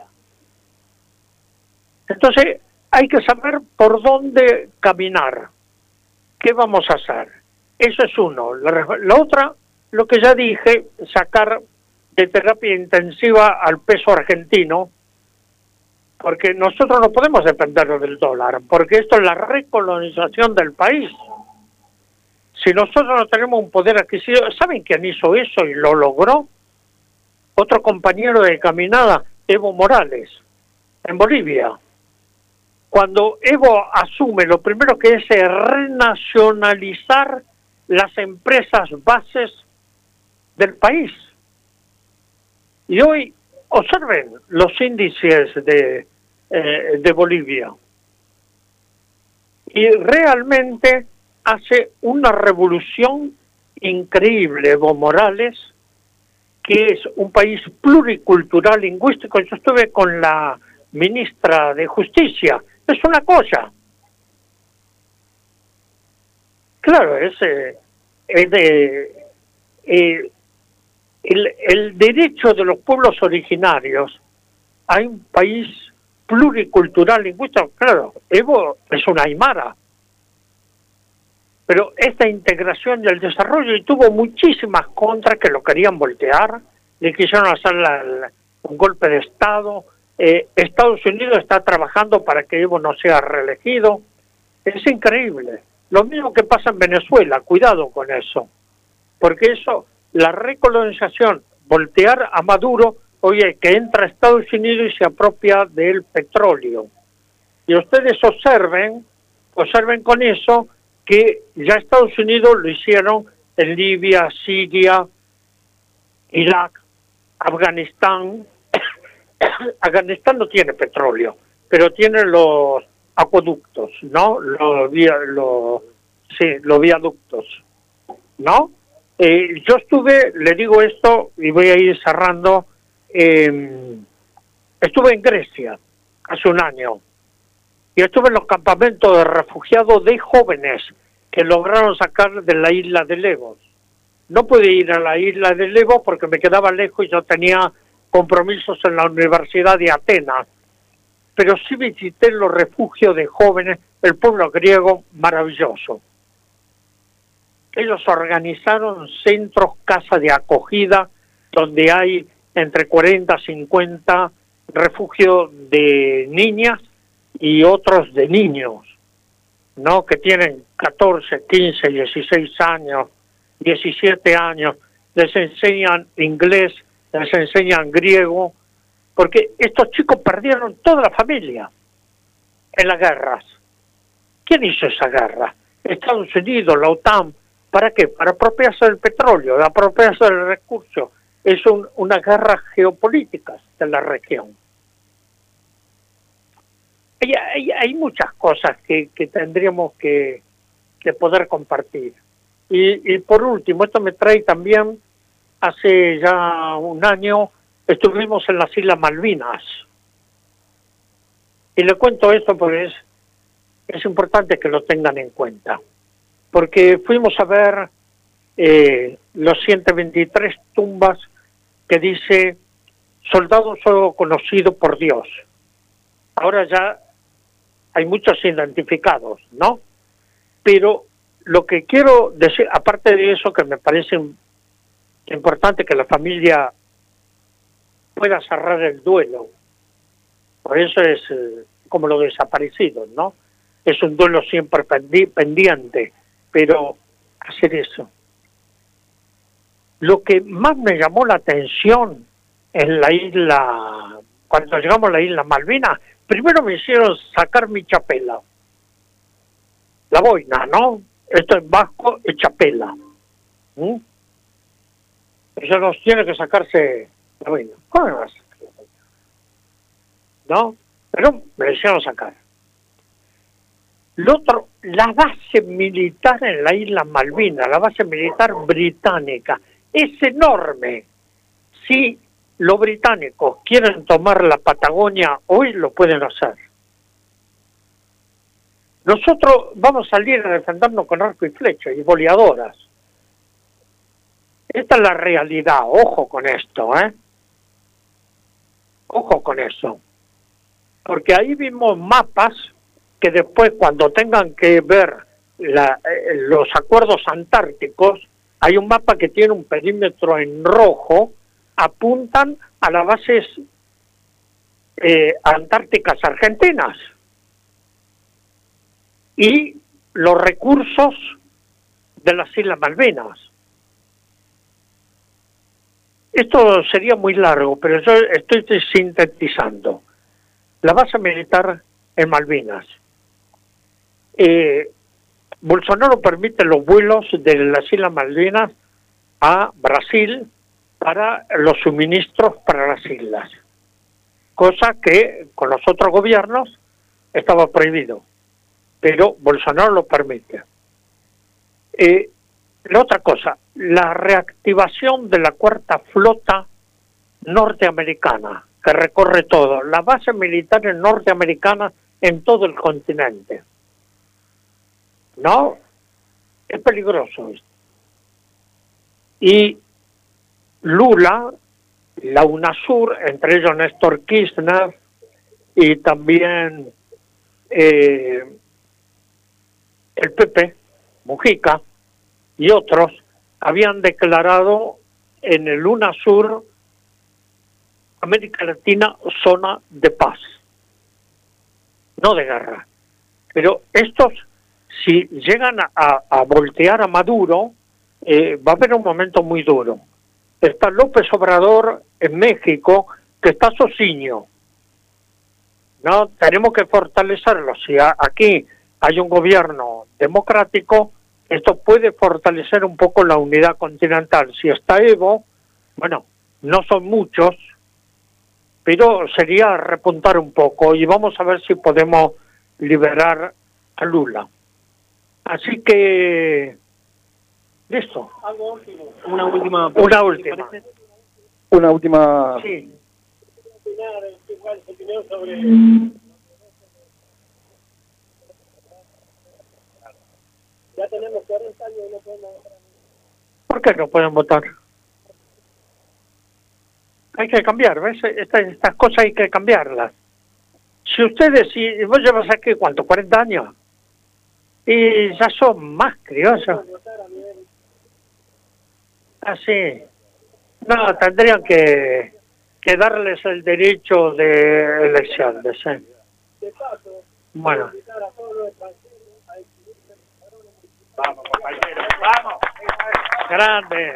Entonces hay que saber por dónde caminar. ¿Qué vamos a hacer? Eso es uno. La, la otra, lo que ya dije, sacar de terapia intensiva al peso argentino, porque nosotros no podemos depender del dólar, porque esto es la recolonización del país. Si nosotros no tenemos un poder adquisitivo, ¿saben quién hizo eso y lo logró? Otro compañero de caminada, Evo Morales, en Bolivia. Cuando Evo asume, lo primero que es renacionalizar las empresas bases del país. Y hoy, observen los índices de, eh, de Bolivia. Y realmente hace una revolución increíble Evo Morales, que es un país pluricultural, lingüístico. Yo estuve con la ministra de Justicia. Es una cosa. Claro, es, eh, es de... Eh, el, el derecho de los pueblos originarios a un país pluricultural, lingüístico. Claro, Evo es una aymara. Pero esta integración y el desarrollo, y tuvo muchísimas contras que lo querían voltear, le quisieron hacer la, la, un golpe de Estado. Eh, Estados Unidos está trabajando para que Evo no sea reelegido. Es increíble. Lo mismo que pasa en Venezuela, cuidado con eso. Porque eso, la recolonización, voltear a Maduro, oye, que entra a Estados Unidos y se apropia del petróleo. Y ustedes observen, observen con eso, que ya Estados Unidos lo hicieron en Libia, Siria, Irak, Afganistán. Afganistán no tiene petróleo, pero tiene los acueductos, ¿no? Los, los, sí, los viaductos, ¿no? Eh, yo estuve, le digo esto y voy a ir cerrando, eh, estuve en Grecia hace un año. Y estuve en los campamentos de refugiados de jóvenes que lograron sacar de la isla de Lesbos. No pude ir a la isla de Lesbos porque me quedaba lejos y yo tenía compromisos en la Universidad de Atenas. Pero sí visité los refugios de jóvenes, el pueblo griego maravilloso. Ellos organizaron centros, casas de acogida, donde hay entre cuarenta, cincuenta refugios de niñas y otros de niños, ¿no? Que tienen catorce, quince, dieciséis años, diecisiete años, les enseñan inglés, les enseñan griego, porque estos chicos perdieron toda la familia en las guerras. ¿Quién hizo esa guerra? Estados Unidos, la OTAN. ¿Para qué? Para apropiarse del petróleo, de apropiarse del recurso. Es un, una guerra geopolítica de la región. Hay, hay, hay muchas cosas que, que tendríamos que, que poder compartir. Y, y por último, esto me trae también, hace ya un año, estuvimos en las Islas Malvinas. Y le cuento esto porque es, es importante que lo tengan en cuenta. Porque fuimos a ver eh, los ciento veintitrés tumbas que dice soldados solo conocidos por Dios. Ahora ya hay muchos identificados, ¿no? Pero lo que quiero decir, aparte de eso, que me parece importante que la familia pueda cerrar el duelo. Por eso es eh, como los desaparecidos, ¿no? Es un duelo siempre pendi pendiente, pero hacer eso. Lo que más me llamó la atención en la isla, cuando llegamos a la isla Malvinas, primero me hicieron sacar mi chapela. La boina, ¿no? Esto en vasco es chapela. ¿Mm? Eso nos tiene que sacarse la boina. ¿Cómo me vas a sacar la boina? ¿No? Pero me hicieron sacar. Lo otro, la base militar en la isla Malvinas, la base militar británica, es enorme. Si los británicos quieren tomar la Patagonia, hoy lo pueden hacer. Nosotros vamos a salir a defendernos con arco y flecha y boleadoras. Esta es la realidad, ojo con esto, ¿eh? Ojo con eso. Porque ahí vimos mapas que después, cuando tengan que ver la, eh, los acuerdos antárticos, hay un mapa que tiene un perímetro en rojo, apuntan a las bases eh, antárticas argentinas y los recursos de las Islas Malvinas. Esto sería muy largo, pero yo estoy sintetizando. La base militar en Malvinas. Eh, Bolsonaro permite los vuelos de las Islas Malvinas a Brasil para los suministros para las islas, cosa que con los otros gobiernos estaba prohibido, pero Bolsonaro lo permite. Eh, la otra cosa, la reactivación de la cuarta flota norteamericana, que recorre todo, las bases militares norteamericanas en todo el continente. ¿No? Es peligroso esto. Y Lula, la UNASUR, entre ellos Néstor Kirchner y también eh, el P P, Mujica y otros, habían declarado en el UNASUR América Latina zona de paz, no de guerra. Pero estos, si llegan a, a voltear a Maduro, eh, va a haber un momento muy duro. Está López Obrador en México, que está sociño. No, tenemos que fortalecerlo. Si a, aquí hay un gobierno democrático, esto puede fortalecer un poco la unidad continental. Si está Evo, bueno, no son muchos, pero sería repuntar un poco y vamos a ver si podemos liberar a Lula. Así que, listo. Algo último. Una última. Una última. Una última. Sí. Sobre... Ya tenemos cuarenta años y no podemos votar. ¿Por qué no pueden votar? Hay que cambiar, ¿ves? Estas, estas cosas hay que cambiarlas. Si ustedes, si vos llevas aquí, ¿cuánto? cuarenta años. Y ya son más criollos. Así. No, tendrían que, que darles el derecho de elección. De ser. Bueno. Vamos, compañeros, vamos. Grande.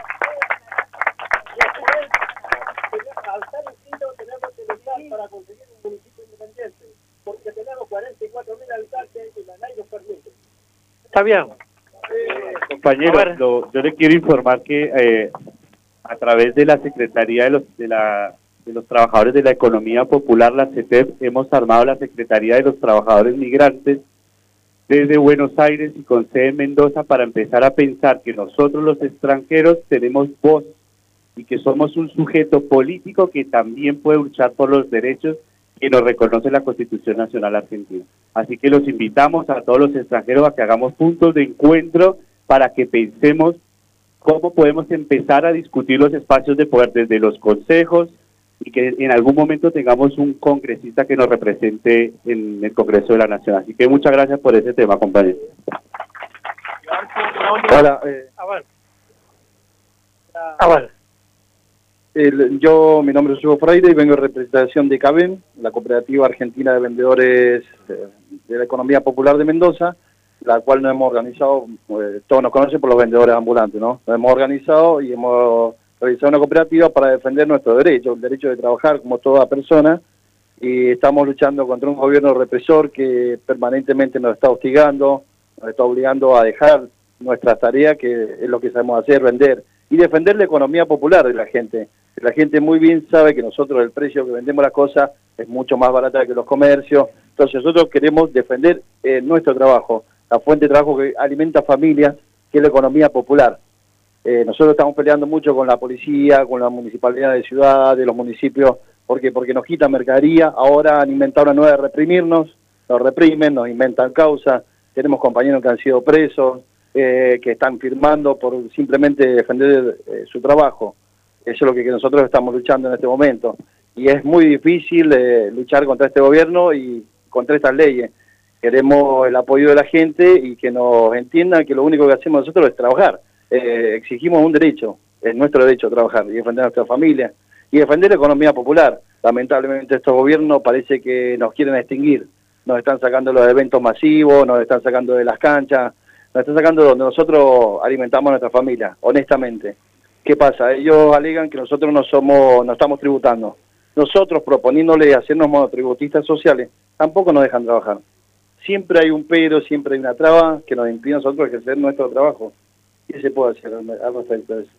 Al estar inscritos tenemos que luchar para conseguir un municipio independiente, porque tenemos cuarenta y cuatro mil habitantes y la ley nos permite. Está bien. Eh, compañeros, lo, yo le quiero informar que eh, a través de la Secretaría de los, de, la, de los Trabajadores de la Economía Popular, la C E T E P, hemos armado la Secretaría de los Trabajadores Migrantes desde Buenos Aires y con sede en Mendoza para empezar a pensar que nosotros los extranjeros tenemos voz y que somos un sujeto político que también puede luchar por los derechos que nos reconoce la Constitución Nacional Argentina. Así que los invitamos a todos los extranjeros a que hagamos puntos de encuentro para que pensemos cómo podemos empezar a discutir los espacios de poder desde los consejos y que en algún momento tengamos un congresista que nos represente en el Congreso de la Nación. Así que muchas gracias por ese tema, compañeros. Hola, eh, Ah, bueno. Ah, bueno. el- yo, mi nombre es Hugo Freire y vengo en representación de CABEM, la Cooperativa Argentina de Vendedores eh, de la Economía Popular de Mendoza, la cual nos hemos organizado, eh, todos nos conocen por los vendedores ambulantes, ¿no? Nos hemos organizado y hemos realizado una cooperativa para defender nuestro derecho, el derecho de trabajar como toda persona, y estamos luchando contra un gobierno represor que permanentemente nos está hostigando, nos está obligando a dejar nuestras tareas, que es lo que sabemos hacer, vender, y defender la economía popular de la gente. La gente muy bien sabe que nosotros el precio que vendemos las cosas es mucho más barata que los comercios, entonces nosotros queremos defender eh, nuestro trabajo, la fuente de trabajo que alimenta familias, que es la economía popular. Eh, nosotros estamos peleando mucho con la policía, con la municipalidad de ciudad, de los municipios, porque porque nos quitan mercadería, ahora han inventado una nueva de reprimirnos, nos reprimen, nos inventan causas, tenemos compañeros que han sido presos, eh, que están firmando por simplemente defender eh, su trabajo. Eso es lo que, que nosotros estamos luchando en este momento. Y es muy difícil eh, luchar contra este gobierno y contra estas leyes. Queremos el apoyo de la gente y que nos entiendan que lo único que hacemos nosotros es trabajar. Eh, exigimos un derecho, es nuestro derecho a trabajar y defender a nuestra familia y defender la economía popular. lamentablemente estos gobiernos parece que nos quieren extinguir, nos están sacando los eventos masivos, nos están sacando de las canchas, nos están sacando donde nosotros alimentamos a nuestra familia, honestamente. ¿Qué pasa? Ellos alegan que nosotros no somos, no estamos tributando. Nosotros proponiéndole hacernos monotributistas sociales, tampoco nos dejan trabajar. Siempre hay un pero, siempre hay una traba que nos impide a nosotros ejercer nuestro trabajo. ¿Qué se puede hacer al respecto de eso?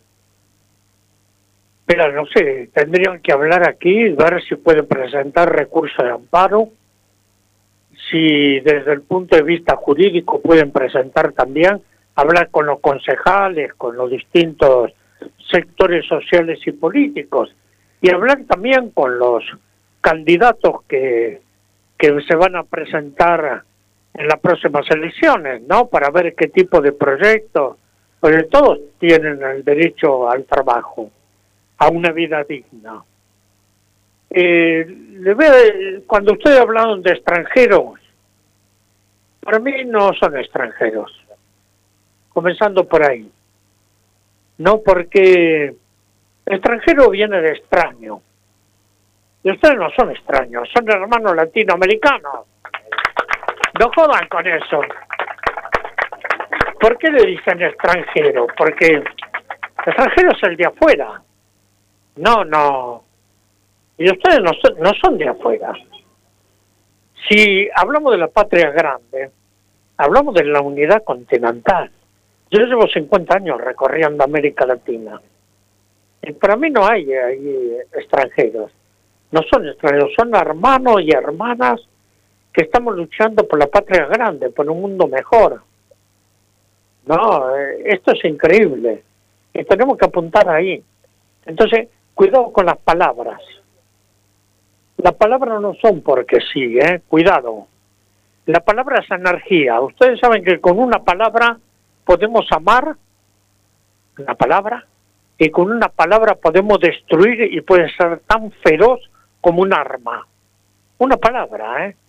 Mira, no sé, tendrían que hablar aquí, ver si pueden presentar recursos de amparo, si desde el punto de vista jurídico pueden presentar también, hablar con los concejales, con los distintos sectores sociales y políticos, y hablar también con los candidatos que, que se van a presentar en las próximas elecciones, ¿no? Para ver qué tipo de proyectos, porque todos tienen el derecho al trabajo, a una vida digna. Eh, le ve, cuando ustedes hablaron de extranjeros, para mí no son extranjeros, comenzando por ahí. No, porque extranjero viene de extraño. Y ustedes no son extraños, son hermanos latinoamericanos. No jodan con eso. ¿Por qué le dicen extranjero? Porque extranjero es el de afuera. No, no. Y ustedes no son, no son de afuera. Si hablamos de la patria grande, hablamos de la unidad continental. Yo llevo cincuenta años recorriendo América Latina. Y para mí no hay, hay extranjeros. No son extranjeros, son hermanos y hermanas que estamos luchando por la patria grande, por un mundo mejor. No, esto es increíble. Y tenemos que apuntar ahí. Entonces, cuidado con las palabras. Las palabras no son porque sí, ¿eh? Cuidado. La palabra es energía. Ustedes saben que con una palabra podemos amar, una palabra, y con una palabra podemos destruir y puede ser tan feroz como un arma. Una palabra, ¿eh?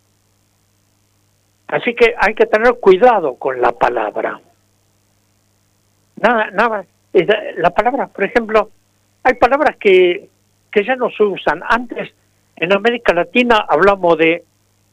Así que hay que tener cuidado con la palabra. Nada, nada. La palabra, por ejemplo, hay palabras que, que ya no se usan. Antes, en América Latina, hablamos de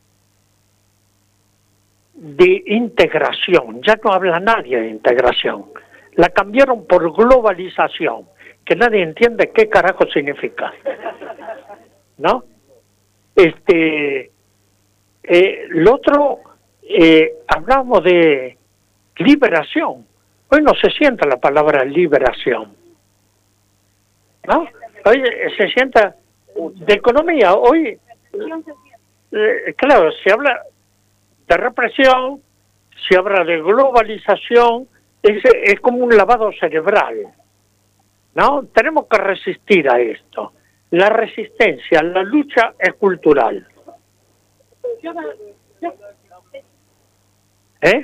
de integración. Ya no habla nadie de integración. La cambiaron por globalización, que nadie entiende qué carajo significa. ¿No? Este, eh, lo otro, eh, hablamos de liberación. Hoy no se sienta la palabra liberación. ¿No? Hoy se sienta de economía. Hoy, eh, claro, se habla de represión, se habla de globalización, es, es como un lavado cerebral, ¿no? Tenemos que resistir a esto. La resistencia, la lucha es cultural. ¿Eh?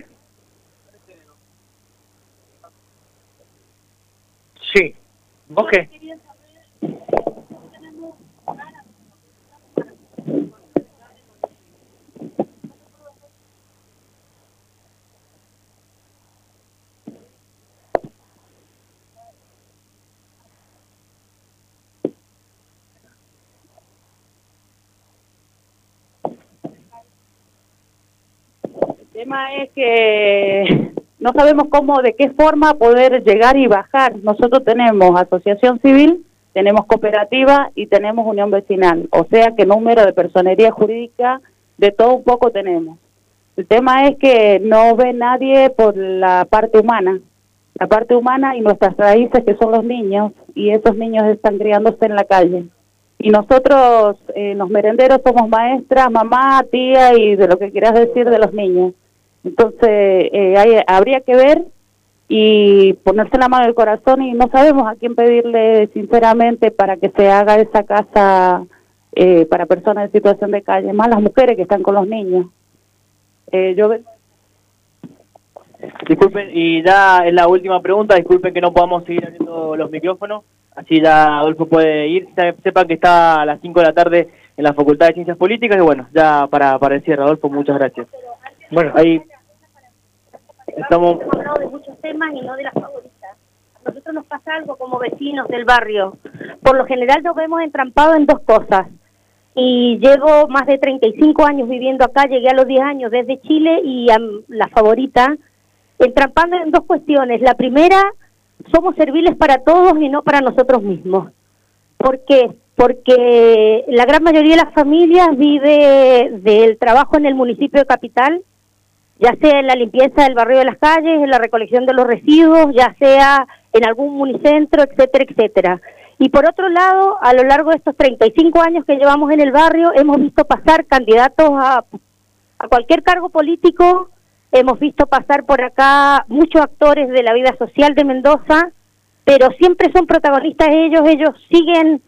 Sí. Ok. El tema es que no sabemos cómo, de qué forma poder llegar y bajar. Nosotros tenemos asociación civil, tenemos cooperativa y tenemos unión vecinal. O sea que número de personería jurídica, de todo un poco tenemos. El tema es que no ve nadie por la parte humana. La parte humana y nuestras raíces, que son los niños, y esos niños están criándose en la calle. Y nosotros, eh, los merenderos, somos maestras, mamá, tía y de lo que quieras decir de los niños. Entonces, eh, hay, habría que ver y ponerse la mano en el corazón, y no sabemos a quién pedirle sinceramente para que se haga esa casa eh, para personas en situación de calle, más las mujeres que están con los niños. Eh, yo Disculpen, y ya es la última pregunta, disculpen que no podamos seguir abriendo los micrófonos, así ya Adolfo puede ir. Sepan que está a las cinco de la tarde en la Facultad de Ciencias Políticas, y bueno, ya para, para el cierre, Adolfo, muchas gracias. Bueno, ahí estamos... Hemos hablado de muchos temas y no de las favoritas. A nosotros nos pasa algo como vecinos del barrio. por lo general nos vemos entrampados en dos cosas. Y llevo más de treinta y cinco años viviendo acá, llegué a los diez años desde Chile y a La Favorita, entrampando en dos cuestiones. La primera, somos serviles para todos y no para nosotros mismos. ¿Por qué? Porque la gran mayoría de las familias vive del trabajo en el municipio de Capital, ya sea en la limpieza del barrio de las calles, en la recolección de los residuos, ya sea en algún municentro, etcétera, etcétera. Y por otro lado, a lo largo de estos treinta y cinco años que llevamos en el barrio, hemos visto pasar candidatos a, a cualquier cargo político, hemos visto pasar por acá muchos actores de la vida social de Mendoza, pero siempre son protagonistas ellos, ellos siguen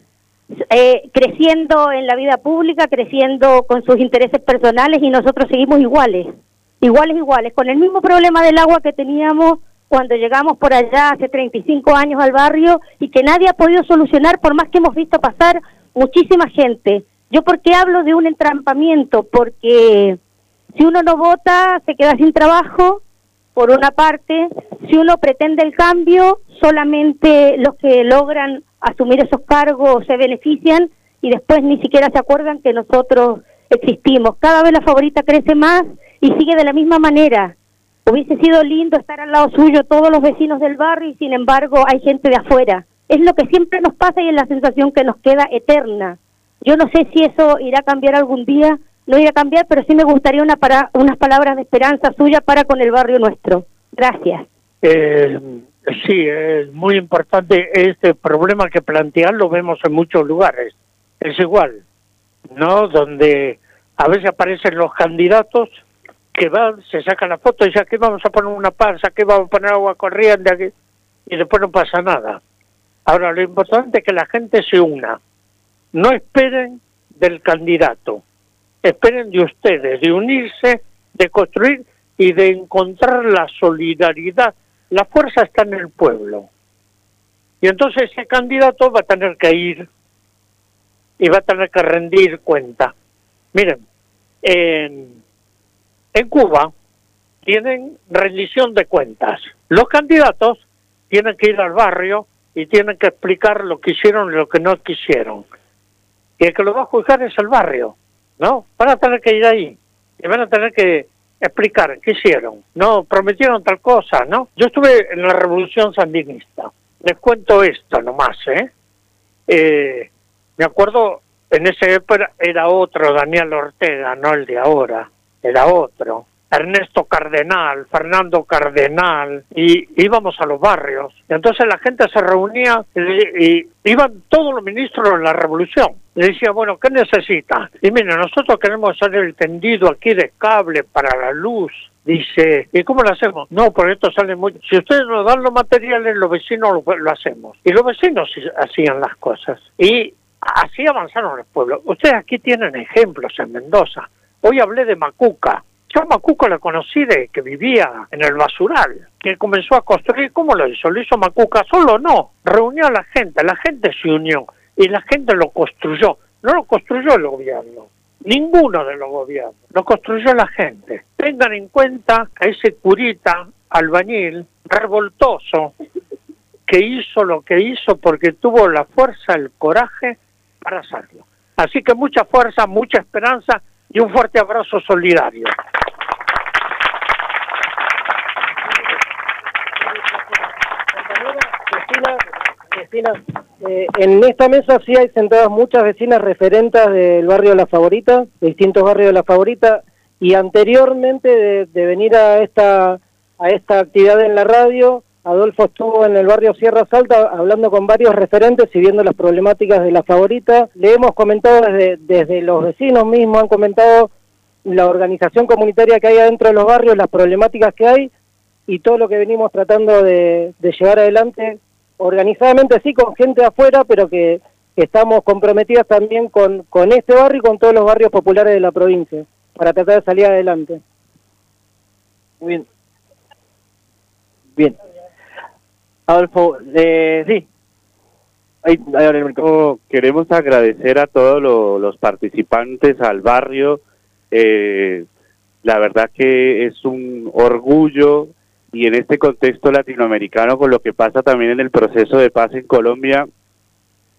eh, creciendo en la vida pública, creciendo con sus intereses personales y nosotros seguimos iguales, iguales, iguales, con el mismo problema del agua que teníamos cuando llegamos por allá hace treinta y cinco años al barrio y que nadie ha podido solucionar por más que hemos visto pasar muchísima gente. ¿Yo por qué hablo de un entrampamiento? Porque si uno no vota se queda sin trabajo, por una parte. Si uno pretende el cambio, solamente los que logran asumir esos cargos se benefician y después ni siquiera se acuerdan que nosotros existimos. Cada vez La Favorita crece más y sigue de la misma manera. Hubiese sido lindo estar al lado suyo todos los vecinos del barrio y sin embargo hay gente de afuera. Es lo que siempre nos pasa y es la sensación que nos queda eterna. Yo no sé si eso irá a cambiar algún día, no irá a cambiar, pero sí me gustaría una para, unas palabras de esperanza suya para con el barrio nuestro. Gracias. Eh, sí, es muy importante este problema que plantean, lo vemos en muchos lugares. Es igual, ¿no? Donde a veces aparecen los candidatos que van, se sacan la foto y dicen aquí vamos a poner una panza, aquí vamos a poner agua corriente, aquí, y después no pasa nada. Ahora, lo importante es que la gente se una. No esperen del candidato, esperen de ustedes, de unirse, de construir y de encontrar la solidaridad. La fuerza está en el pueblo. Y entonces ese candidato va a tener que ir y va a tener que rendir cuenta. Miren, en... En Cuba tienen rendición de cuentas. Los candidatos tienen que ir al barrio y tienen que explicar lo que hicieron y lo que no quisieron. Y el que lo va a juzgar es el barrio, ¿no? Van a tener que ir ahí y van a tener que explicar qué hicieron. No, prometieron tal cosa, ¿no? Yo estuve en la Revolución Sandinista. Les cuento esto nomás, ¿eh? eh me acuerdo, en esa época era otro Daniel Ortega, no el de ahora. Era otro, Ernesto Cardenal, Fernando Cardenal, y íbamos a los barrios. Y entonces la gente se reunía y, y iban todos los ministros de la revolución. Le decía, bueno, ¿qué necesita? Y mire, nosotros queremos hacer el tendido aquí de cable para la luz. Dice, ¿y cómo lo hacemos? No, porque esto sale muy... Si ustedes nos dan los materiales, los vecinos lo, lo hacemos. Y los vecinos hacían las cosas. Y así avanzaron los pueblos. Ustedes aquí tienen ejemplos en Mendoza. Hoy hablé de Macuca. Yo a Macuca la conocí de que vivía en el basural, que comenzó a construir. ¿Cómo lo hizo? ¿Lo hizo Macuca solo? No. Reunió a la gente, la gente se unió y la gente lo construyó. No lo construyó el gobierno, ninguno de los gobiernos, lo construyó la gente. Tengan en cuenta a ese curita albañil revoltoso que hizo lo que hizo porque tuvo la fuerza, el coraje para hacerlo. Así que mucha fuerza, mucha esperanza y un fuerte abrazo solidario. Cristina, Cristina eh, en esta mesa sí hay sentadas muchas vecinas referentes del barrio La Favorita, de distintos barrios de La Favorita, y anteriormente de, de venir a esta a esta actividad en la radio, Adolfo estuvo en el barrio Sierra Salta hablando con varios referentes y viendo las problemáticas de La Favorita. Le hemos comentado desde, desde los vecinos mismos, han comentado la organización comunitaria que hay adentro de los barrios, las problemáticas que hay y todo lo que venimos tratando de, de llevar adelante organizadamente, sí, con gente afuera, pero que, que estamos comprometidas también con, con este barrio y con todos los barrios populares de la provincia para tratar de salir adelante. Muy bien. Bien. Adolfo, eh, sí. Ahí, ahí abre el micrófono. Queremos agradecer a todos lo, los participantes, al barrio. Eh, la verdad que es un orgullo, y en este contexto latinoamericano, con lo que pasa también en el proceso de paz en Colombia,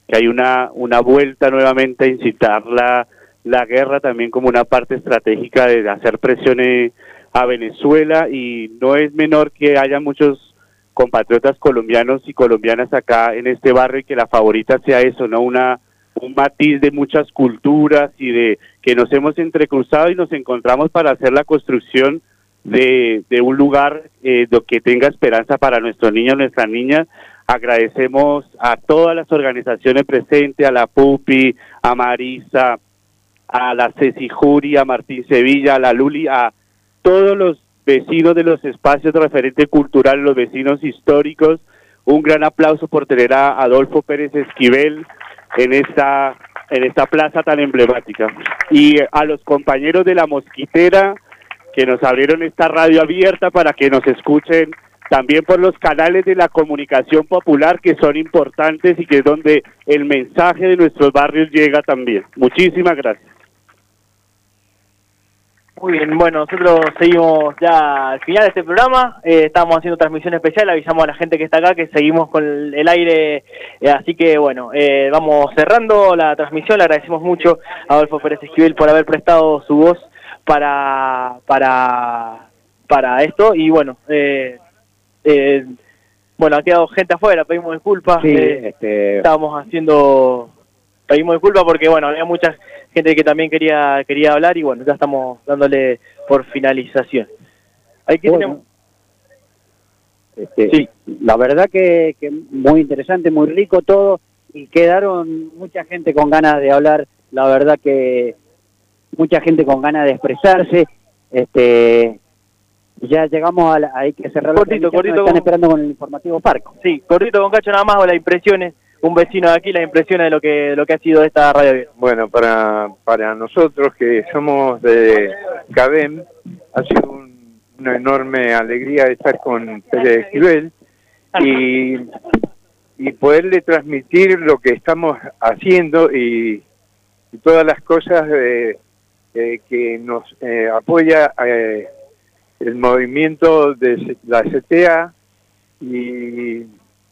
que hay una, una vuelta nuevamente a incitar la, la guerra también como una parte estratégica de hacer presiones a Venezuela, y no es menor que haya muchos compatriotas colombianos y colombianas acá en este barrio y que La Favorita sea eso, ¿no? Una, un matiz de muchas culturas y de que nos hemos entrecruzado y nos encontramos para hacer la construcción de, de un lugar eh, que tenga esperanza para nuestros niños, nuestras niñas. Agradecemos a todas las organizaciones presentes, a la Pupi, a Marisa, a la Ceci Juri, a Martín Sevilla, a la Luli, a todos los vecinos de los espacios de referente cultural, los vecinos históricos. Un gran aplauso por tener a Adolfo Pérez Esquivel en esta, en esta plaza tan emblemática. Y a los compañeros de La Mosquitera que nos abrieron esta radio abierta para que nos escuchen también por los canales de la comunicación popular, que son importantes y que es donde el mensaje de nuestros barrios llega también. Muchísimas gracias. Muy bien, bueno, nosotros seguimos ya al final de este programa, eh, estamos haciendo transmisión especial, avisamos a la gente que está acá que seguimos con el, el aire, eh, así que bueno, eh, vamos cerrando la transmisión. Le agradecemos mucho a Adolfo Pérez Esquivel por haber prestado su voz para para para esto, y bueno, eh, eh, bueno, ha quedado gente afuera, pedimos disculpas, Sí, eh, este... estábamos haciendo, pedimos disculpas porque bueno, había mucha gente que también quería quería hablar y bueno, ya estamos dándole por finalización. Hay que Bueno, este, sí. La verdad que, que muy interesante, muy rico todo, y quedaron mucha gente con ganas de hablar, la verdad que mucha gente con ganas de expresarse. Este, ya llegamos a la, hay que cerrar la cortito, cortito, nos están con... esperando con el informativo Parco. Sí, cortito con Cacho nada más, o las impresiones, un vecino de aquí, las impresiones de lo que de lo que ha sido esta radio abierta. Bueno, para para nosotros que somos de Cabem, ha sido un, una enorme alegría estar con Pérez Esquivel y, y poderle transmitir lo que estamos haciendo y, y todas las cosas eh, eh, que nos eh, apoya eh, el movimiento de la C T A y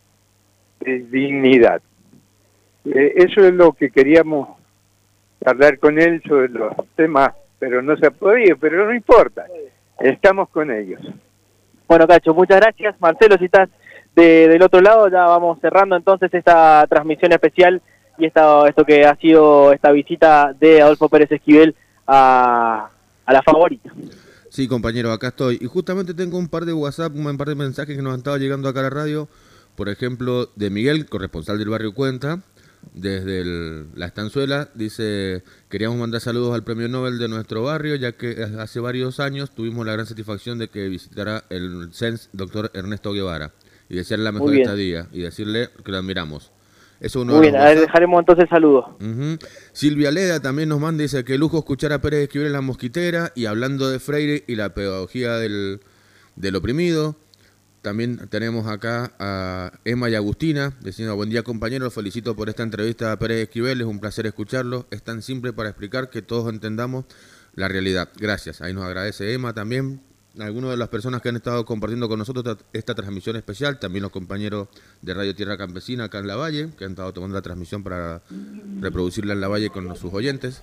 de dignidad. Eh, eso es lo que queríamos hablar con él sobre los temas, pero no se ha podido, pero no importa, estamos con ellos. Bueno, Cacho, muchas gracias. Marcelo, si estás de, del otro lado, ya vamos cerrando entonces esta transmisión especial y esta, esto que ha sido esta visita de Adolfo Pérez Esquivel a, a La Favorita. Sí, compañero, acá estoy. Y justamente tengo un par de WhatsApp, un par de mensajes que nos han estado llegando acá a la radio. Por ejemplo, de Miguel, corresponsal del barrio Cuenta, desde el, la Estanzuela. Dice, queríamos mandar saludos al premio Nobel de nuestro barrio, ya que hace varios años tuvimos la gran satisfacción de que visitara el C E N S doctor Ernesto Guevara. Y desearle la mejor estadía y decirle que lo admiramos. Eso uno Muy bien, a ver, dejaremos entonces saludos. Uh-huh. Silvia Leda también nos manda, dice que lujo escuchar a Pérez Esquivel en La Mosquitera y hablando de Freire y la pedagogía del, del oprimido. También tenemos acá a Emma y Agustina diciendo, buen día compañeros, los felicito por esta entrevista a Pérez Esquivel, es un placer escucharlo, es tan simple para explicar que todos entendamos la realidad. Gracias, ahí nos agradece Emma también. Algunas de las personas que han estado compartiendo con nosotros esta, esta transmisión especial, también los compañeros de Radio Tierra Campesina acá en La Valle, que han estado tomando la transmisión para reproducirla en La Valle con sus oyentes.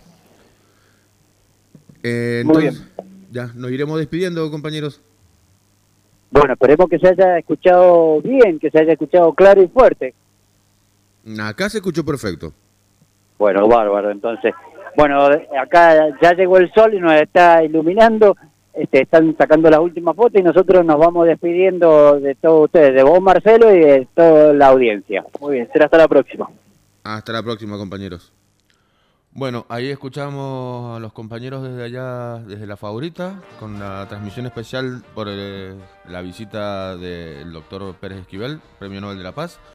Eh, entonces, Muy bien. Ya, nos iremos despidiendo, compañeros. Bueno, esperemos que se haya escuchado bien, que se haya escuchado claro y fuerte. Acá se escuchó perfecto. Bueno, bárbaro, entonces. Bueno, acá ya llegó el sol y nos está iluminando. Este, están sacando las últimas fotos y nosotros nos vamos despidiendo de todos ustedes, de vos Marcelo y de toda la audiencia. Muy bien, será hasta la próxima. Hasta la próxima, compañeros. Bueno, ahí escuchamos a los compañeros desde allá, desde La Favorita, con la transmisión especial por eh, la visita del doctor Pérez Esquivel, Premio Nobel de la Paz.